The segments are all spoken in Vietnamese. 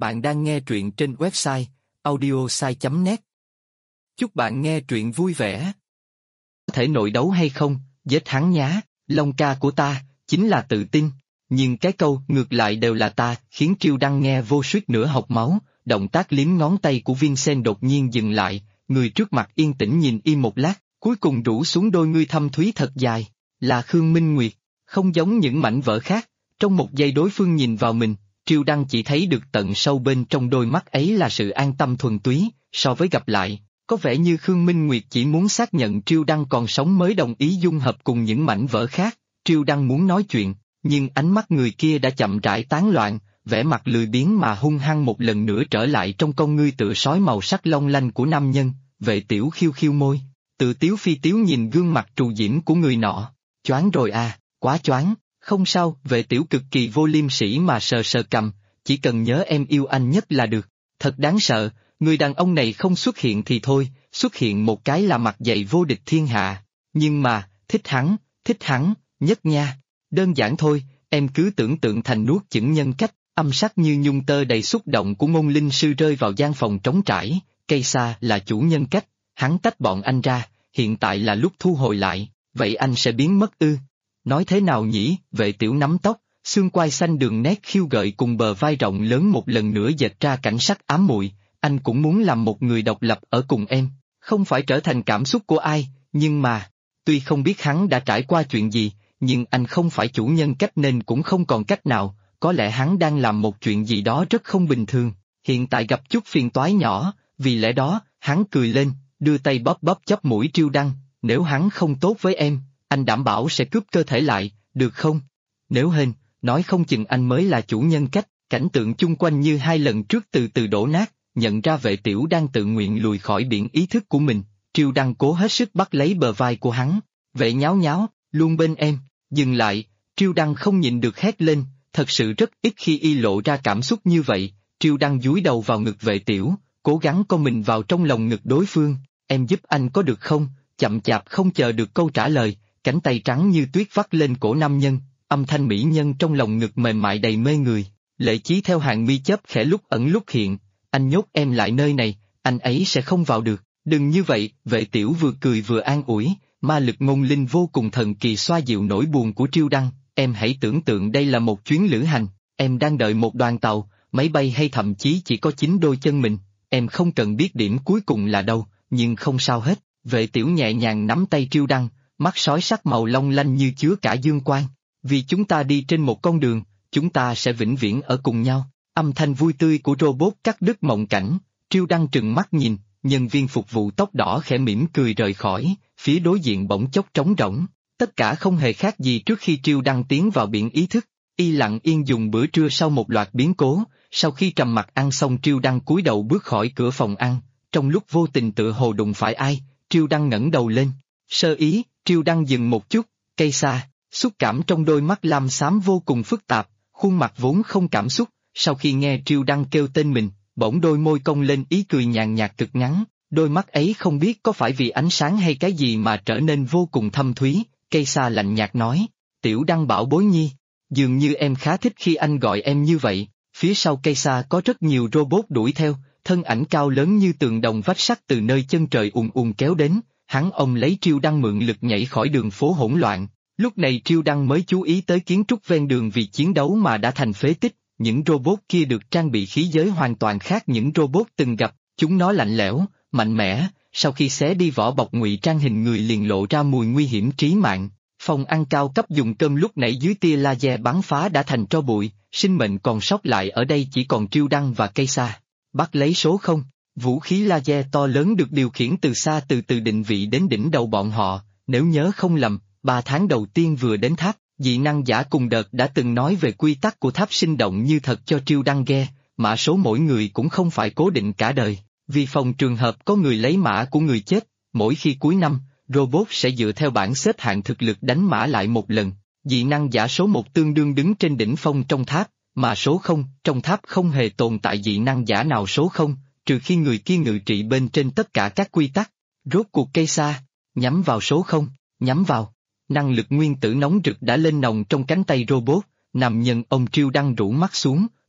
Bạn đang nghe truyện trên website audiosai.net. Chúc bạn nghe truyện vui vẻ. Có thể nội đấu hay không, giết hắn nhá, Long ca của ta, chính là tự tin. Nhưng cái câu ngược lại đều là ta, khiến Triêu Đăng nghe vô suýt nữa học máu. Động tác liếm ngón tay của Vincent đột nhiên dừng lại, người trước mặt yên tĩnh nhìn im một lát, cuối cùng rũ xuống đôi ngươi thâm thúy thật dài. Là Khương Minh Nguyệt, không giống những mảnh vỡ khác, trong một giây đối phương nhìn vào mình. Triêu Đăng chỉ thấy được tận sâu bên trong đôi mắt ấy là sự an tâm thuần túy, so với gặp lại, có vẻ như Khương Minh Nguyệt chỉ muốn xác nhận Triêu Đăng còn sống mới đồng ý dung hợp cùng những mảnh vỡ khác. Triêu Đăng muốn nói chuyện, nhưng ánh mắt người kia đã chậm rãi tán loạn, vẻ mặt lười biếng mà hung hăng một lần nữa trở lại trong con ngươi tựa sói màu sắc long lanh của nam nhân. Vệ Tiểu khiêu khiêu môi, tự tiếu phi tiếu nhìn gương mặt trù diễm của người nọ. Choáng rồi à, quá choáng. Không sao, Vệ Tiểu cực kỳ vô liêm sỉ mà sờ sờ cằm, chỉ cần nhớ em yêu anh nhất là được. Thật đáng sợ, người đàn ông này không xuất hiện thì thôi, xuất hiện một cái là mặt dày vô địch thiên hạ. Nhưng mà, thích hắn, nhất nha. Đơn giản thôi, em cứ tưởng tượng thành nuốt chửng nhân cách, âm sắc như nhung tơ đầy xúc động của Ngôn Linh Sư rơi vào gian phòng trống trải. Cây xa là chủ nhân cách, hắn tách bọn anh ra, hiện tại là lúc thu hồi lại, vậy anh sẽ biến mất ư? Nói thế nào nhỉ? Vệ Tiểu nắm tóc, xương quai xanh đường nét khiêu gợi cùng bờ vai rộng lớn một lần nữa dệt ra cảnh sắc ám muội. Anh cũng muốn làm một người độc lập ở cùng em, không phải trở thành cảm xúc của ai, nhưng mà, tuy không biết hắn đã trải qua chuyện gì, nhưng anh không phải chủ nhân cách nên cũng không còn cách nào, có lẽ hắn đang làm một chuyện gì đó rất không bình thường, hiện tại gặp chút phiền toái nhỏ, vì lẽ đó, hắn cười lên, đưa tay bóp bóp chóp mũi Triêu Đăng, nếu hắn không tốt với em, anh đảm bảo sẽ cướp cơ thể lại, được không? Nếu hên, nói không chừng anh mới là chủ nhân cách. Cảnh tượng chung quanh như hai lần trước từ từ đổ nát, nhận ra Vệ Tiểu đang tự nguyện lùi khỏi biển ý thức của mình. Triêu Đăng cố hết sức bắt lấy bờ vai của hắn. Vệ nháo nháo, luôn bên em. Dừng lại, Triêu Đăng không nhịn được hét lên, thật sự rất ít khi y lộ ra cảm xúc như vậy. Triêu Đăng dúi đầu vào ngực Vệ Tiểu, cố gắng co mình vào trong lồng ngực đối phương. Em giúp anh có được không? Chậm chạp không chờ được câu trả lời, cánh tay trắng như tuyết vắt lên cổ nam nhân, âm thanh mỹ nhân trong lòng ngực mềm mại đầy mê người. Lệ Chí theo hàng mi chớp khẽ lúc ẩn lúc hiện, anh nhốt em lại nơi này, anh ấy sẽ không vào được, đừng như vậy. Vệ Tiểu vừa cười vừa an ủi, ma lực ngôn linh vô cùng thần kỳ xoa dịu nỗi buồn của Triêu Đăng. Em hãy tưởng tượng đây là một chuyến lữ hành, em đang đợi một đoàn tàu, máy bay hay thậm chí chỉ có chính đôi chân mình, em không cần biết điểm cuối cùng là đâu, nhưng không sao hết. Vệ Tiểu nhẹ nhàng nắm tay Triêu Đăng, mắt sói sắc màu long lanh như chứa cả dương quang. Vì chúng ta đi trên một con đường, chúng ta sẽ vĩnh viễn ở cùng nhau. Âm thanh vui tươi của robot cắt đứt mộng cảnh. Triêu Đăng trừng mắt nhìn, nhân viên phục vụ tóc đỏ khẽ mỉm cười rời khỏi, phía đối diện bỗng chốc trống rỗng. Tất cả không hề khác gì trước khi Triêu Đăng tiến vào biển ý thức. Y lặng yên dùng bữa trưa sau một loạt biến cố. Sau khi trầm mặc ăn xong, Triêu Đăng cúi đầu bước khỏi cửa phòng ăn. Trong lúc vô tình tựa hồ đụng phải ai, Triêu Đăng ngẩng đầu lên. Sơ ý, Triêu Đăng dừng một chút, cây xa, xúc cảm trong đôi mắt lam xám vô cùng phức tạp, khuôn mặt vốn không cảm xúc, sau khi nghe Triêu Đăng kêu tên mình, bỗng đôi môi cong lên ý cười nhàn nhạt cực ngắn, đôi mắt ấy không biết có phải vì ánh sáng hay cái gì mà trở nên vô cùng thâm thúy. Cây xa lạnh nhạt nói, Tiểu Đăng bảo bối nhi, dường như em khá thích khi anh gọi em như vậy. Phía sau cây xa có rất nhiều robot đuổi theo, thân ảnh cao lớn như tường đồng vách sắt từ nơi chân trời ùn ùn kéo đến. Hắn ông lấy Triêu Đăng mượn lực nhảy khỏi đường phố hỗn loạn. Lúc này Triêu Đăng mới chú ý tới kiến trúc ven đường vì chiến đấu mà đã thành phế tích. Những robot kia được trang bị khí giới hoàn toàn khác những robot từng gặp. Chúng nó lạnh lẽo, mạnh mẽ. Sau khi xé đi vỏ bọc ngụy trang hình người liền lộ ra mùi nguy hiểm trí mạng. Phòng ăn cao cấp dùng cơm lúc nãy dưới tia laser bắn phá đã thành tro bụi. Sinh mệnh còn sót lại ở đây chỉ còn Triêu Đăng và cây xa. Bắt lấy số 0. Vũ khí laser to lớn được điều khiển từ xa từ từ định vị đến đỉnh đầu bọn họ. Nếu nhớ không lầm, 3 tháng đầu tiên vừa đến tháp, dị năng giả cùng đợt đã từng nói về quy tắc của tháp sinh động như thật cho Triêu Đăng nghe. Mã số mỗi người cũng không phải cố định cả đời, vì phòng trường hợp có người lấy mã của người chết, mỗi khi cuối năm, robot sẽ dựa theo bảng xếp hạng thực lực đánh mã lại một lần. Dị năng giả số 1 tương đương đứng trên đỉnh phong trong tháp, mà số 0, trong tháp không hề tồn tại dị năng giả nào số 0, trừ khi người kia ngự trị bên trên tất cả các quy tắc. Rốt cuộc cây xa, nhắm vào số 0, nhắm vào. Năng lực nguyên tử nóng rực đã lên nòng trong cánh tay robot, nam nhân ông Triêu Đăng rũ mắt xuống,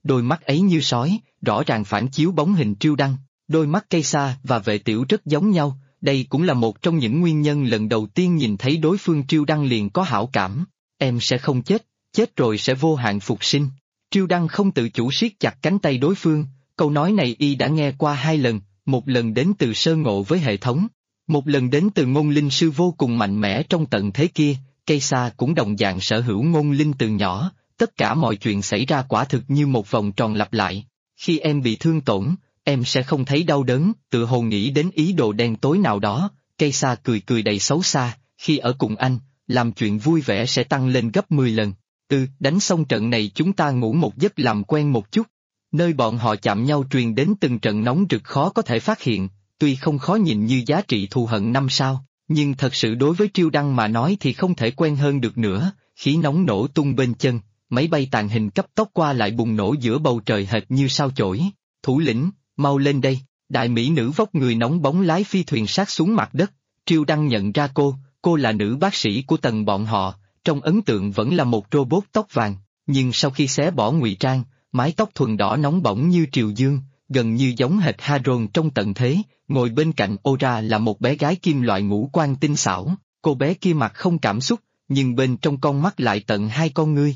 đôi mắt ấy như sói, rõ ràng phản chiếu bóng hình Triêu Đăng. Đôi mắt cây sa và vệ tiểu rất giống nhau, đây cũng là một trong những nguyên nhân lần đầu tiên nhìn thấy đối phương Triêu Đăng liền có hảo cảm. Em sẽ không chết, chết rồi sẽ vô hạn phục sinh. Triêu Đăng không tự chủ siết chặt cánh tay đối phương, câu nói này y đã nghe qua 2 lần, một lần đến từ sơ ngộ với hệ thống, một lần đến từ ngôn linh sư vô cùng mạnh mẽ trong tận thế kia, cây sa cũng đồng dạng sở hữu ngôn linh từ nhỏ, tất cả mọi chuyện xảy ra quả thực như một vòng tròn lặp lại. Khi em bị thương tổn, em sẽ không thấy đau đớn, tự hồ nghĩ đến ý đồ đen tối nào đó, cây sa cười cười đầy xấu xa, khi ở cùng anh, làm chuyện vui vẻ sẽ tăng lên gấp 10 lần. Đánh xong trận này chúng ta ngủ một giấc làm quen một chút. Nơi bọn họ chạm nhau truyền đến từng trận nóng rực khó có thể phát hiện, tuy không khó nhìn như giá trị thù hận 5 sao, nhưng thật sự đối với Triêu Đăng mà nói thì không thể quen hơn được nữa, khí nóng nổ tung bên chân, máy bay tàng hình cấp tốc qua lại bùng nổ giữa bầu trời hệt như sao chổi. Thủ lĩnh, mau lên đây, đại mỹ nữ vóc người nóng bóng lái phi thuyền sát xuống mặt đất, Triêu Đăng nhận ra cô là nữ bác sĩ của Tần bọn họ, trong ấn tượng vẫn là một robot tóc vàng, nhưng sau khi xé bỏ ngụy trang, mái tóc thuần đỏ nóng bỏng như triều dương, gần như giống hệt Hadron trong tận thế, ngồi bên cạnh Ora là một bé gái kim loại ngũ quan tinh xảo, cô bé kia mặt không cảm xúc, nhưng bên trong con mắt lại tận 2 con ngươi.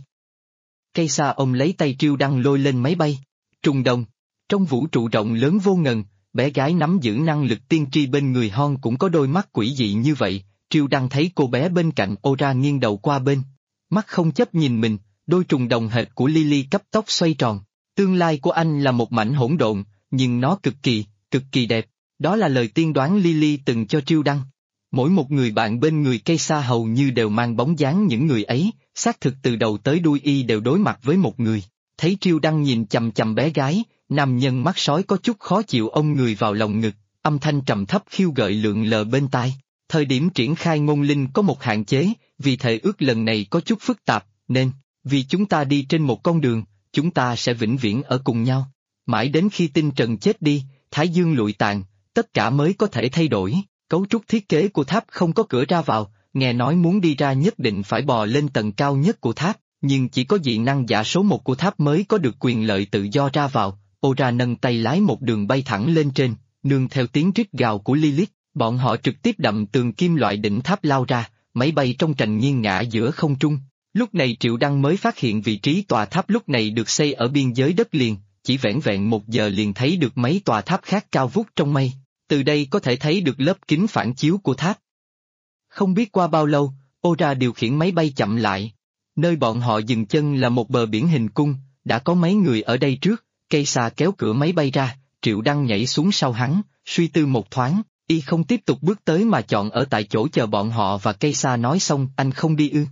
Cây sa ôm lấy tay Triêu Đăng lôi lên máy bay. Trùng đồng, trong vũ trụ rộng lớn vô ngần, bé gái nắm giữ năng lực tiên tri bên người Hon cũng có đôi mắt quỷ dị như vậy. Triêu Đăng thấy cô bé bên cạnh Ora nghiêng đầu qua bên, mắt không chấp nhìn mình, đôi trùng đồng hệt của Lily cấp tốc xoay tròn. Tương lai của anh là một mảnh hỗn độn, nhưng nó cực kỳ đẹp, đó là lời tiên đoán Lily từng cho Triêu Đăng. Mỗi một người bạn bên người cây sa hầu như đều mang bóng dáng những người ấy, xác thực từ đầu tới đuôi y đều đối mặt với một người. Thấy Triêu Đăng nhìn chằm chằm bé gái, nam nhân mắt sói có chút khó chịu ôm người vào lòng ngực, âm thanh trầm thấp khiêu gợi lượn lờ bên tai. Thời điểm triển khai ngôn linh có một hạn chế, vì thể ước lần này có chút phức tạp, nên, vì chúng ta đi trên một con đường, chúng ta sẽ vĩnh viễn ở cùng nhau. Mãi đến khi tinh trần chết đi, thái dương lụi tàn, tất cả mới có thể thay đổi. Cấu trúc thiết kế của tháp không có cửa ra vào, nghe nói muốn đi ra nhất định phải bò lên tầng cao nhất của tháp, nhưng chỉ có dị năng giả số 1 của tháp mới có được quyền lợi tự do ra vào. Ora nâng tay lái một đường bay thẳng lên trên, nương theo tiếng rít gào của Lilith. Bọn họ trực tiếp đậm tường kim loại đỉnh tháp lao ra, máy bay trong trành nghiêng ngã giữa không trung. Lúc này Triệu Đăng mới phát hiện vị trí tòa tháp lúc này được xây ở biên giới đất liền, chỉ vẻn vẹn 1 giờ liền thấy được mấy tòa tháp khác cao vút trong mây, từ đây có thể thấy được lớp kính phản chiếu của tháp. Không biết qua bao lâu, Ora điều khiển máy bay chậm lại. Nơi bọn họ dừng chân là một bờ biển hình cung, đã có mấy người ở đây trước, cây sa kéo cửa máy bay ra, Triệu Đăng nhảy xuống sau hắn, suy tư một thoáng. Y không tiếp tục bước tới mà chọn ở tại chỗ chờ bọn họ và cây sa nói xong anh không đi ư.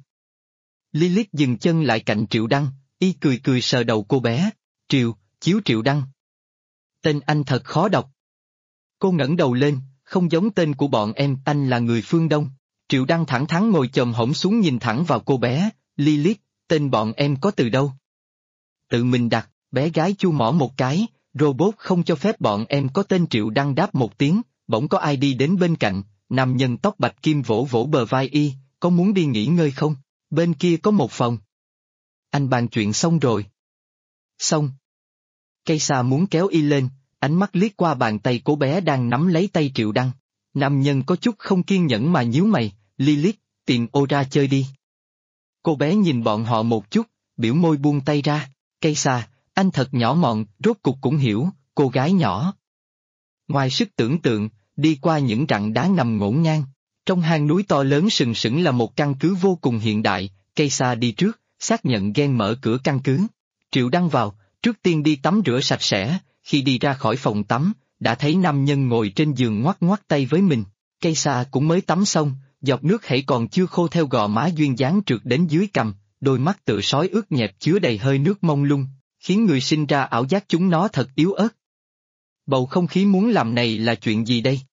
Lilith dừng chân lại cạnh Triệu Đăng, y cười cười sờ đầu cô bé, Chiếu Triệu Đăng. Tên anh thật khó đọc. Cô ngẩng đầu lên, không giống tên của bọn em, anh là người phương Đông. Triệu Đăng thẳng thắn ngồi chồm hổm xuống nhìn thẳng vào cô bé, Lilith, tên bọn em có từ đâu? Tự mình đặt, bé gái chu mỏ một cái, robot không cho phép bọn em có tên. Triệu Đăng đáp một tiếng. Bỗng có ai đi đến bên cạnh, nam nhân tóc bạch kim vỗ vỗ bờ vai y, có muốn đi nghỉ ngơi không? Bên kia có một phòng. Anh bàn chuyện xong rồi. Xong. Cây sa muốn kéo y lên, ánh mắt liếc qua bàn tay cô bé đang nắm lấy tay Triệu Đăng. Nam nhân có chút không kiên nhẫn mà nhíu mày, Lilith, tìm Ora chơi đi. Cô bé nhìn bọn họ một chút, biểu môi buông tay ra, cây sa, anh thật nhỏ mọn, rốt cục cũng hiểu, cô gái nhỏ. Ngoài sức tưởng tượng, đi qua những rặng đá nằm ngổn ngang, trong hang núi to lớn sừng sững là một căn cứ vô cùng hiện đại, cây sa đi trước, xác nhận gen mở cửa căn cứ. Triệu Đăng vào, trước tiên đi tắm rửa sạch sẽ, khi đi ra khỏi phòng tắm, đã thấy nam nhân ngồi trên giường ngoắc ngoắc tay với mình, cây sa cũng mới tắm xong, giọt nước hãy còn chưa khô theo gò má duyên dáng trượt đến dưới cằm, đôi mắt tựa sói ướt nhẹp chứa đầy hơi nước mông lung, khiến người sinh ra ảo giác chúng nó thật yếu ớt. Bầu không khí muốn làm này là chuyện gì đây?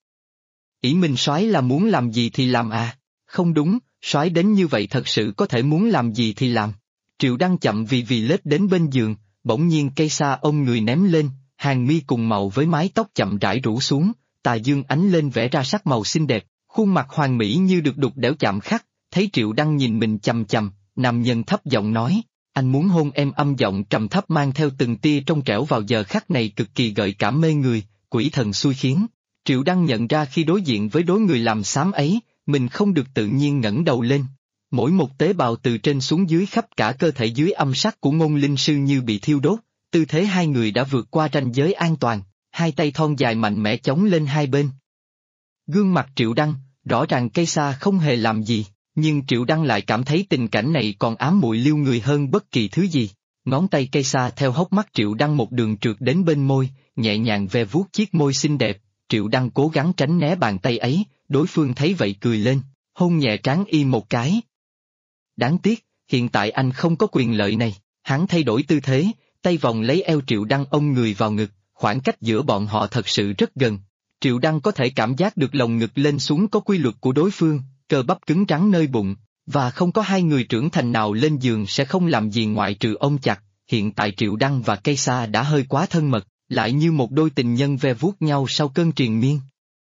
Ỷ Minh soái là muốn làm gì thì làm à? Không đúng, soái đến như vậy thật sự có thể muốn làm gì thì làm. Triệu Đăng chậm vì lết đến bên giường, bỗng nhiên cây sa ôm người ném lên, hàng mi cùng màu với mái tóc chậm rãi rủ xuống, tà dương ánh lên vẽ ra sắc màu xinh đẹp, khuôn mặt hoàn mỹ như được đục đẽo chạm khắc, thấy Triệu Đăng nhìn mình chằm chằm, nam nhân thấp giọng nói, Anh muốn hôn em, âm giọng trầm thấp mang theo từng tia trong trẻo vào giờ khắc này cực kỳ gợi cảm mê người, quỷ thần xui khiến. Triệu Đăng nhận ra khi đối diện với đối người làm xám ấy, mình không được tự nhiên ngẩng đầu lên. Mỗi một tế bào từ trên xuống dưới khắp cả cơ thể dưới âm sắc của Ngôn Linh Sư như bị thiêu đốt, tư thế hai người đã vượt qua ranh giới an toàn, hai tay thon dài mạnh mẽ chống lên hai bên. Gương mặt Triệu Đăng, rõ ràng cây xa không hề làm gì, nhưng Triệu Đăng lại cảm thấy tình cảnh này còn ám muội liêu người hơn bất kỳ thứ gì. Ngón tay cây xa theo hốc mắt Triệu Đăng một đường trượt đến bên môi, nhẹ nhàng ve vuốt chiếc môi xinh đẹp. Triệu Đăng cố gắng tránh né bàn tay ấy, đối phương thấy vậy cười lên, hôn nhẹ trán y một cái. Đáng tiếc, hiện tại anh không có quyền lợi này. Hắn thay đổi tư thế, tay vòng lấy eo Triệu Đăng ôm người vào ngực, khoảng cách giữa bọn họ thật sự rất gần. Triệu Đăng có thể cảm giác được lồng ngực lên xuống có quy luật của đối phương, cơ bắp cứng rắn nơi bụng, và không có hai người trưởng thành nào lên giường sẽ không làm gì ngoại trừ ôm chặt. Hiện tại Triệu Đăng và cây xa đã hơi quá thân mật, lại như một đôi tình nhân ve vuốt nhau sau cơn triền miên.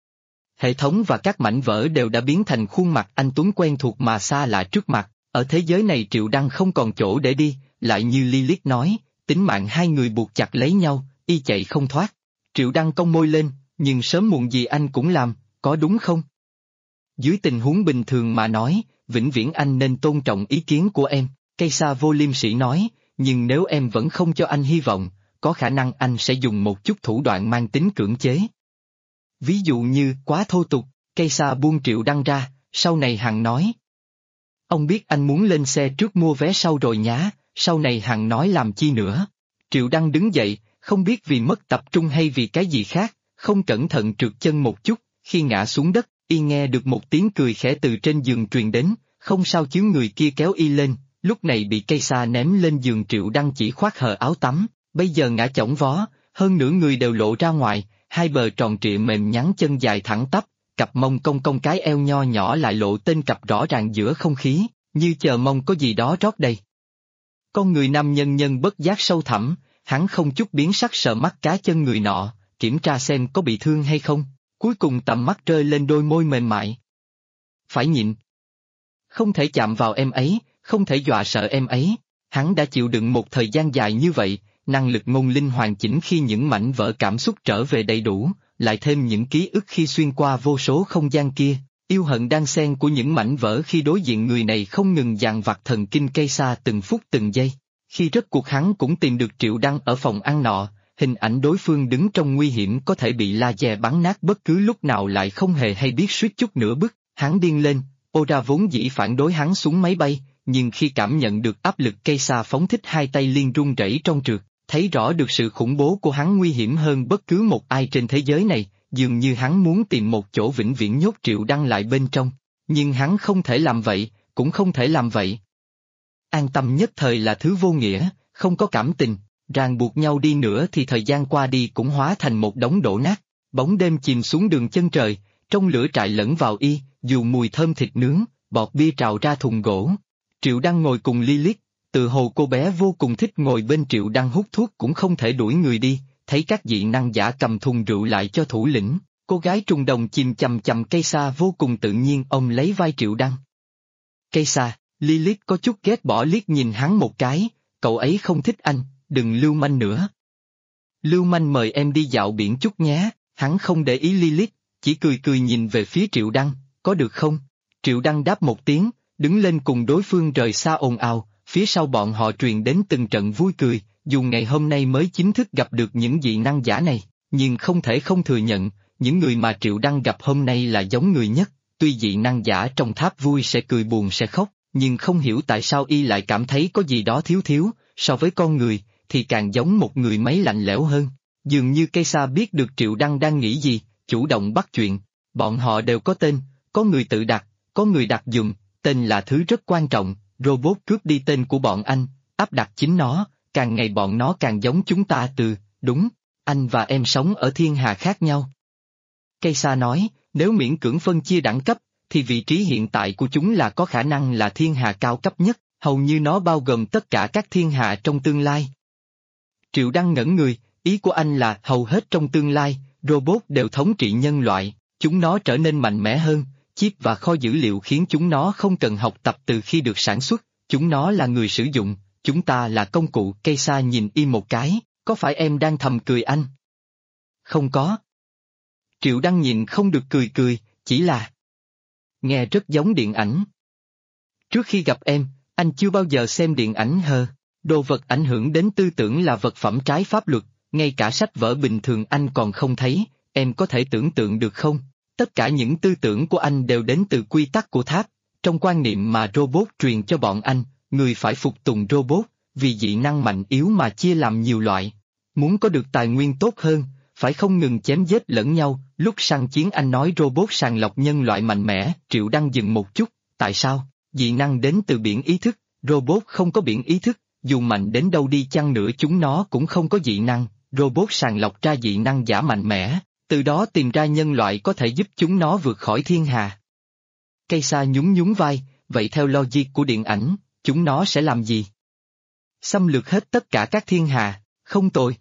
Hệ thống và các mảnh vỡ đều đã biến thành khuôn mặt anh tuấn quen thuộc mà xa lạ trước mặt. Ở thế giới này Triệu Đăng không còn chỗ để đi, lại như Lilith nói, tính mạng hai người buộc chặt lấy nhau, y chạy không thoát. Triệu Đăng cong môi lên, nhưng sớm muộn gì anh cũng làm, có đúng không? Dưới tình huống bình thường mà nói, vĩnh viễn anh nên tôn trọng ý kiến của em, cây xa vô liêm sỉ nói, nhưng nếu em vẫn không cho anh hy vọng, có khả năng anh sẽ dùng một chút thủ đoạn mang tính cưỡng chế. Ví dụ như quá thô tục, cây xa buông Triệu Đăng ra, sau này Hằng nói. Ông biết anh muốn lên xe trước mua vé sau rồi nhá, sau này Hằng nói làm chi nữa. Triệu Đăng đứng dậy, không biết vì mất tập trung hay vì cái gì khác, không cẩn thận trượt chân một chút, khi ngã xuống đất, y nghe được một tiếng cười khẽ từ trên giường truyền đến, không sao chứ người kia kéo y lên, lúc này bị cây xa ném lên giường Triệu Đăng chỉ khoác hờ áo tắm, bây giờ ngã chỏng vó, hơn nửa người đều lộ ra ngoài, hai bờ tròn trịa mềm nhắn chân dài thẳng tắp, cặp mông cong cong cái eo nho nhỏ lại lộ tên cặp rõ ràng giữa không khí, như chờ mong có gì đó rót đầy. Con người nam nhân bất giác sâu thẳm, hắn không chút biến sắc sờ mắt cá chân người nọ, kiểm tra xem có bị thương hay không, cuối cùng tầm mắt rơi lên đôi môi mềm mại. Phải nhịn. Không thể chạm vào em ấy, không thể dọa sợ em ấy, hắn đã chịu đựng một thời gian dài như vậy, năng lực ngôn linh hoàn chỉnh khi những mảnh vỡ cảm xúc trở về đầy đủ, lại thêm những ký ức khi xuyên qua vô số không gian kia, yêu hận đan xen của những mảnh vỡ khi đối diện người này không ngừng dằn vặt thần kinh cây xa từng phút từng giây. Khi rốt cuộc hắn cũng tìm được Triệu Đăng ở phòng ăn nọ, hình ảnh đối phương đứng trong nguy hiểm có thể bị laser bắn nát bất cứ lúc nào lại không hề hay biết suýt chút nữa bức, hắn điên lên, Oda vốn dĩ phản đối hắn xuống máy bay, nhưng khi cảm nhận được áp lực cây xa phóng thích hai tay liên run rẩy trong trượt, thấy rõ được sự khủng bố của hắn nguy hiểm hơn bất cứ một ai trên thế giới này, dường như hắn muốn tìm một chỗ vĩnh viễn nhốt Triệu Đăng lại bên trong, nhưng hắn không thể làm vậy, cũng không thể làm vậy. An tâm nhất thời là thứ vô nghĩa, không có cảm tình, ràng buộc nhau đi nữa thì thời gian qua đi cũng hóa thành một đống đổ nát, bóng đêm chìm xuống đường chân trời, trong lửa trại lẫn vào y, dù mùi thơm thịt nướng, bọt bia trào ra thùng gỗ. Triệu Đăng ngồi cùng Lilith, tự hồ cô bé vô cùng thích ngồi bên Triệu Đăng hút thuốc cũng không thể đuổi người đi, thấy các dị năng giả cầm thùng rượu lại cho thủ lĩnh, cô gái trùng đồng chìm chầm chầm cây xa vô cùng tự nhiên ôm lấy vai Triệu Đăng. Cây xa, Lilith có chút ghét bỏ liếc nhìn hắn một cái, cậu ấy không thích anh, đừng lưu manh nữa. Lưu manh mời em đi dạo biển chút nhé, hắn không để ý Lilith, chỉ cười cười nhìn về phía Triệu Đăng, có được không? Triệu Đăng đáp một tiếng, đứng lên cùng đối phương rời xa ồn ào, phía sau bọn họ truyền đến từng trận vui cười, dù ngày hôm nay mới chính thức gặp được những dị năng giả này, nhưng không thể không thừa nhận, những người mà Triệu Đăng gặp hôm nay là giống người nhất, tuy dị năng giả trong tháp vui sẽ cười buồn sẽ khóc, nhưng không hiểu tại sao y lại cảm thấy có gì đó thiếu thiếu, so với con người, thì càng giống một người mấy lạnh lẽo hơn. Dường như cây xa biết được Triệu Đăng đang nghĩ gì, chủ động bắt chuyện, bọn họ đều có tên, có người tự đặt, có người đặt dùng, tên là thứ rất quan trọng, robot cướp đi tên của bọn anh, áp đặt chính nó, càng ngày bọn nó càng giống chúng ta đúng, anh và em sống ở thiên hà khác nhau. Cây xa nói, nếu miễn cưỡng phân chia đẳng cấp, thì vị trí hiện tại của chúng là có khả năng là thiên hà cao cấp nhất, hầu như nó bao gồm tất cả các thiên hà trong tương lai. Triệu Đăng ngẩn người, ý của anh là hầu hết trong tương lai, robot đều thống trị nhân loại, chúng nó trở nên mạnh mẽ hơn, chip và kho dữ liệu khiến chúng nó không cần học tập từ khi được sản xuất, chúng nó là người sử dụng, chúng ta là công cụ. Cây sa nhìn y một cái, có phải em đang thầm cười anh? Không có. Triệu Đăng nhìn không được cười cười, chỉ là... Nghe rất giống điện ảnh. Trước khi gặp em, anh chưa bao giờ xem điện ảnh hờ. Đồ vật ảnh hưởng đến tư tưởng là vật phẩm trái pháp luật, ngay cả sách vở bình thường anh còn không thấy, em có thể tưởng tượng được không? Tất cả những tư tưởng của anh đều đến từ quy tắc của tháp, trong quan niệm mà robot truyền cho bọn anh, người phải phục tùng robot, vì dị năng mạnh yếu mà chia làm nhiều loại. Muốn có được tài nguyên tốt hơn, phải không ngừng chém giết lẫn nhau. Lúc săn chiến anh nói robot sàng lọc nhân loại mạnh mẽ. Triệu Đăng dừng một chút, tại sao? Dị năng đến từ biển ý thức, robot không có biển ý thức, dù mạnh đến đâu đi chăng nữa chúng nó cũng không có dị năng, robot sàng lọc ra dị năng giả mạnh mẽ, từ đó tìm ra nhân loại có thể giúp chúng nó vượt khỏi thiên hà. Cây sa nhún nhún vai, vậy theo logic của điện ảnh, chúng nó sẽ làm gì? Xâm lược hết tất cả các thiên hà, không tồi.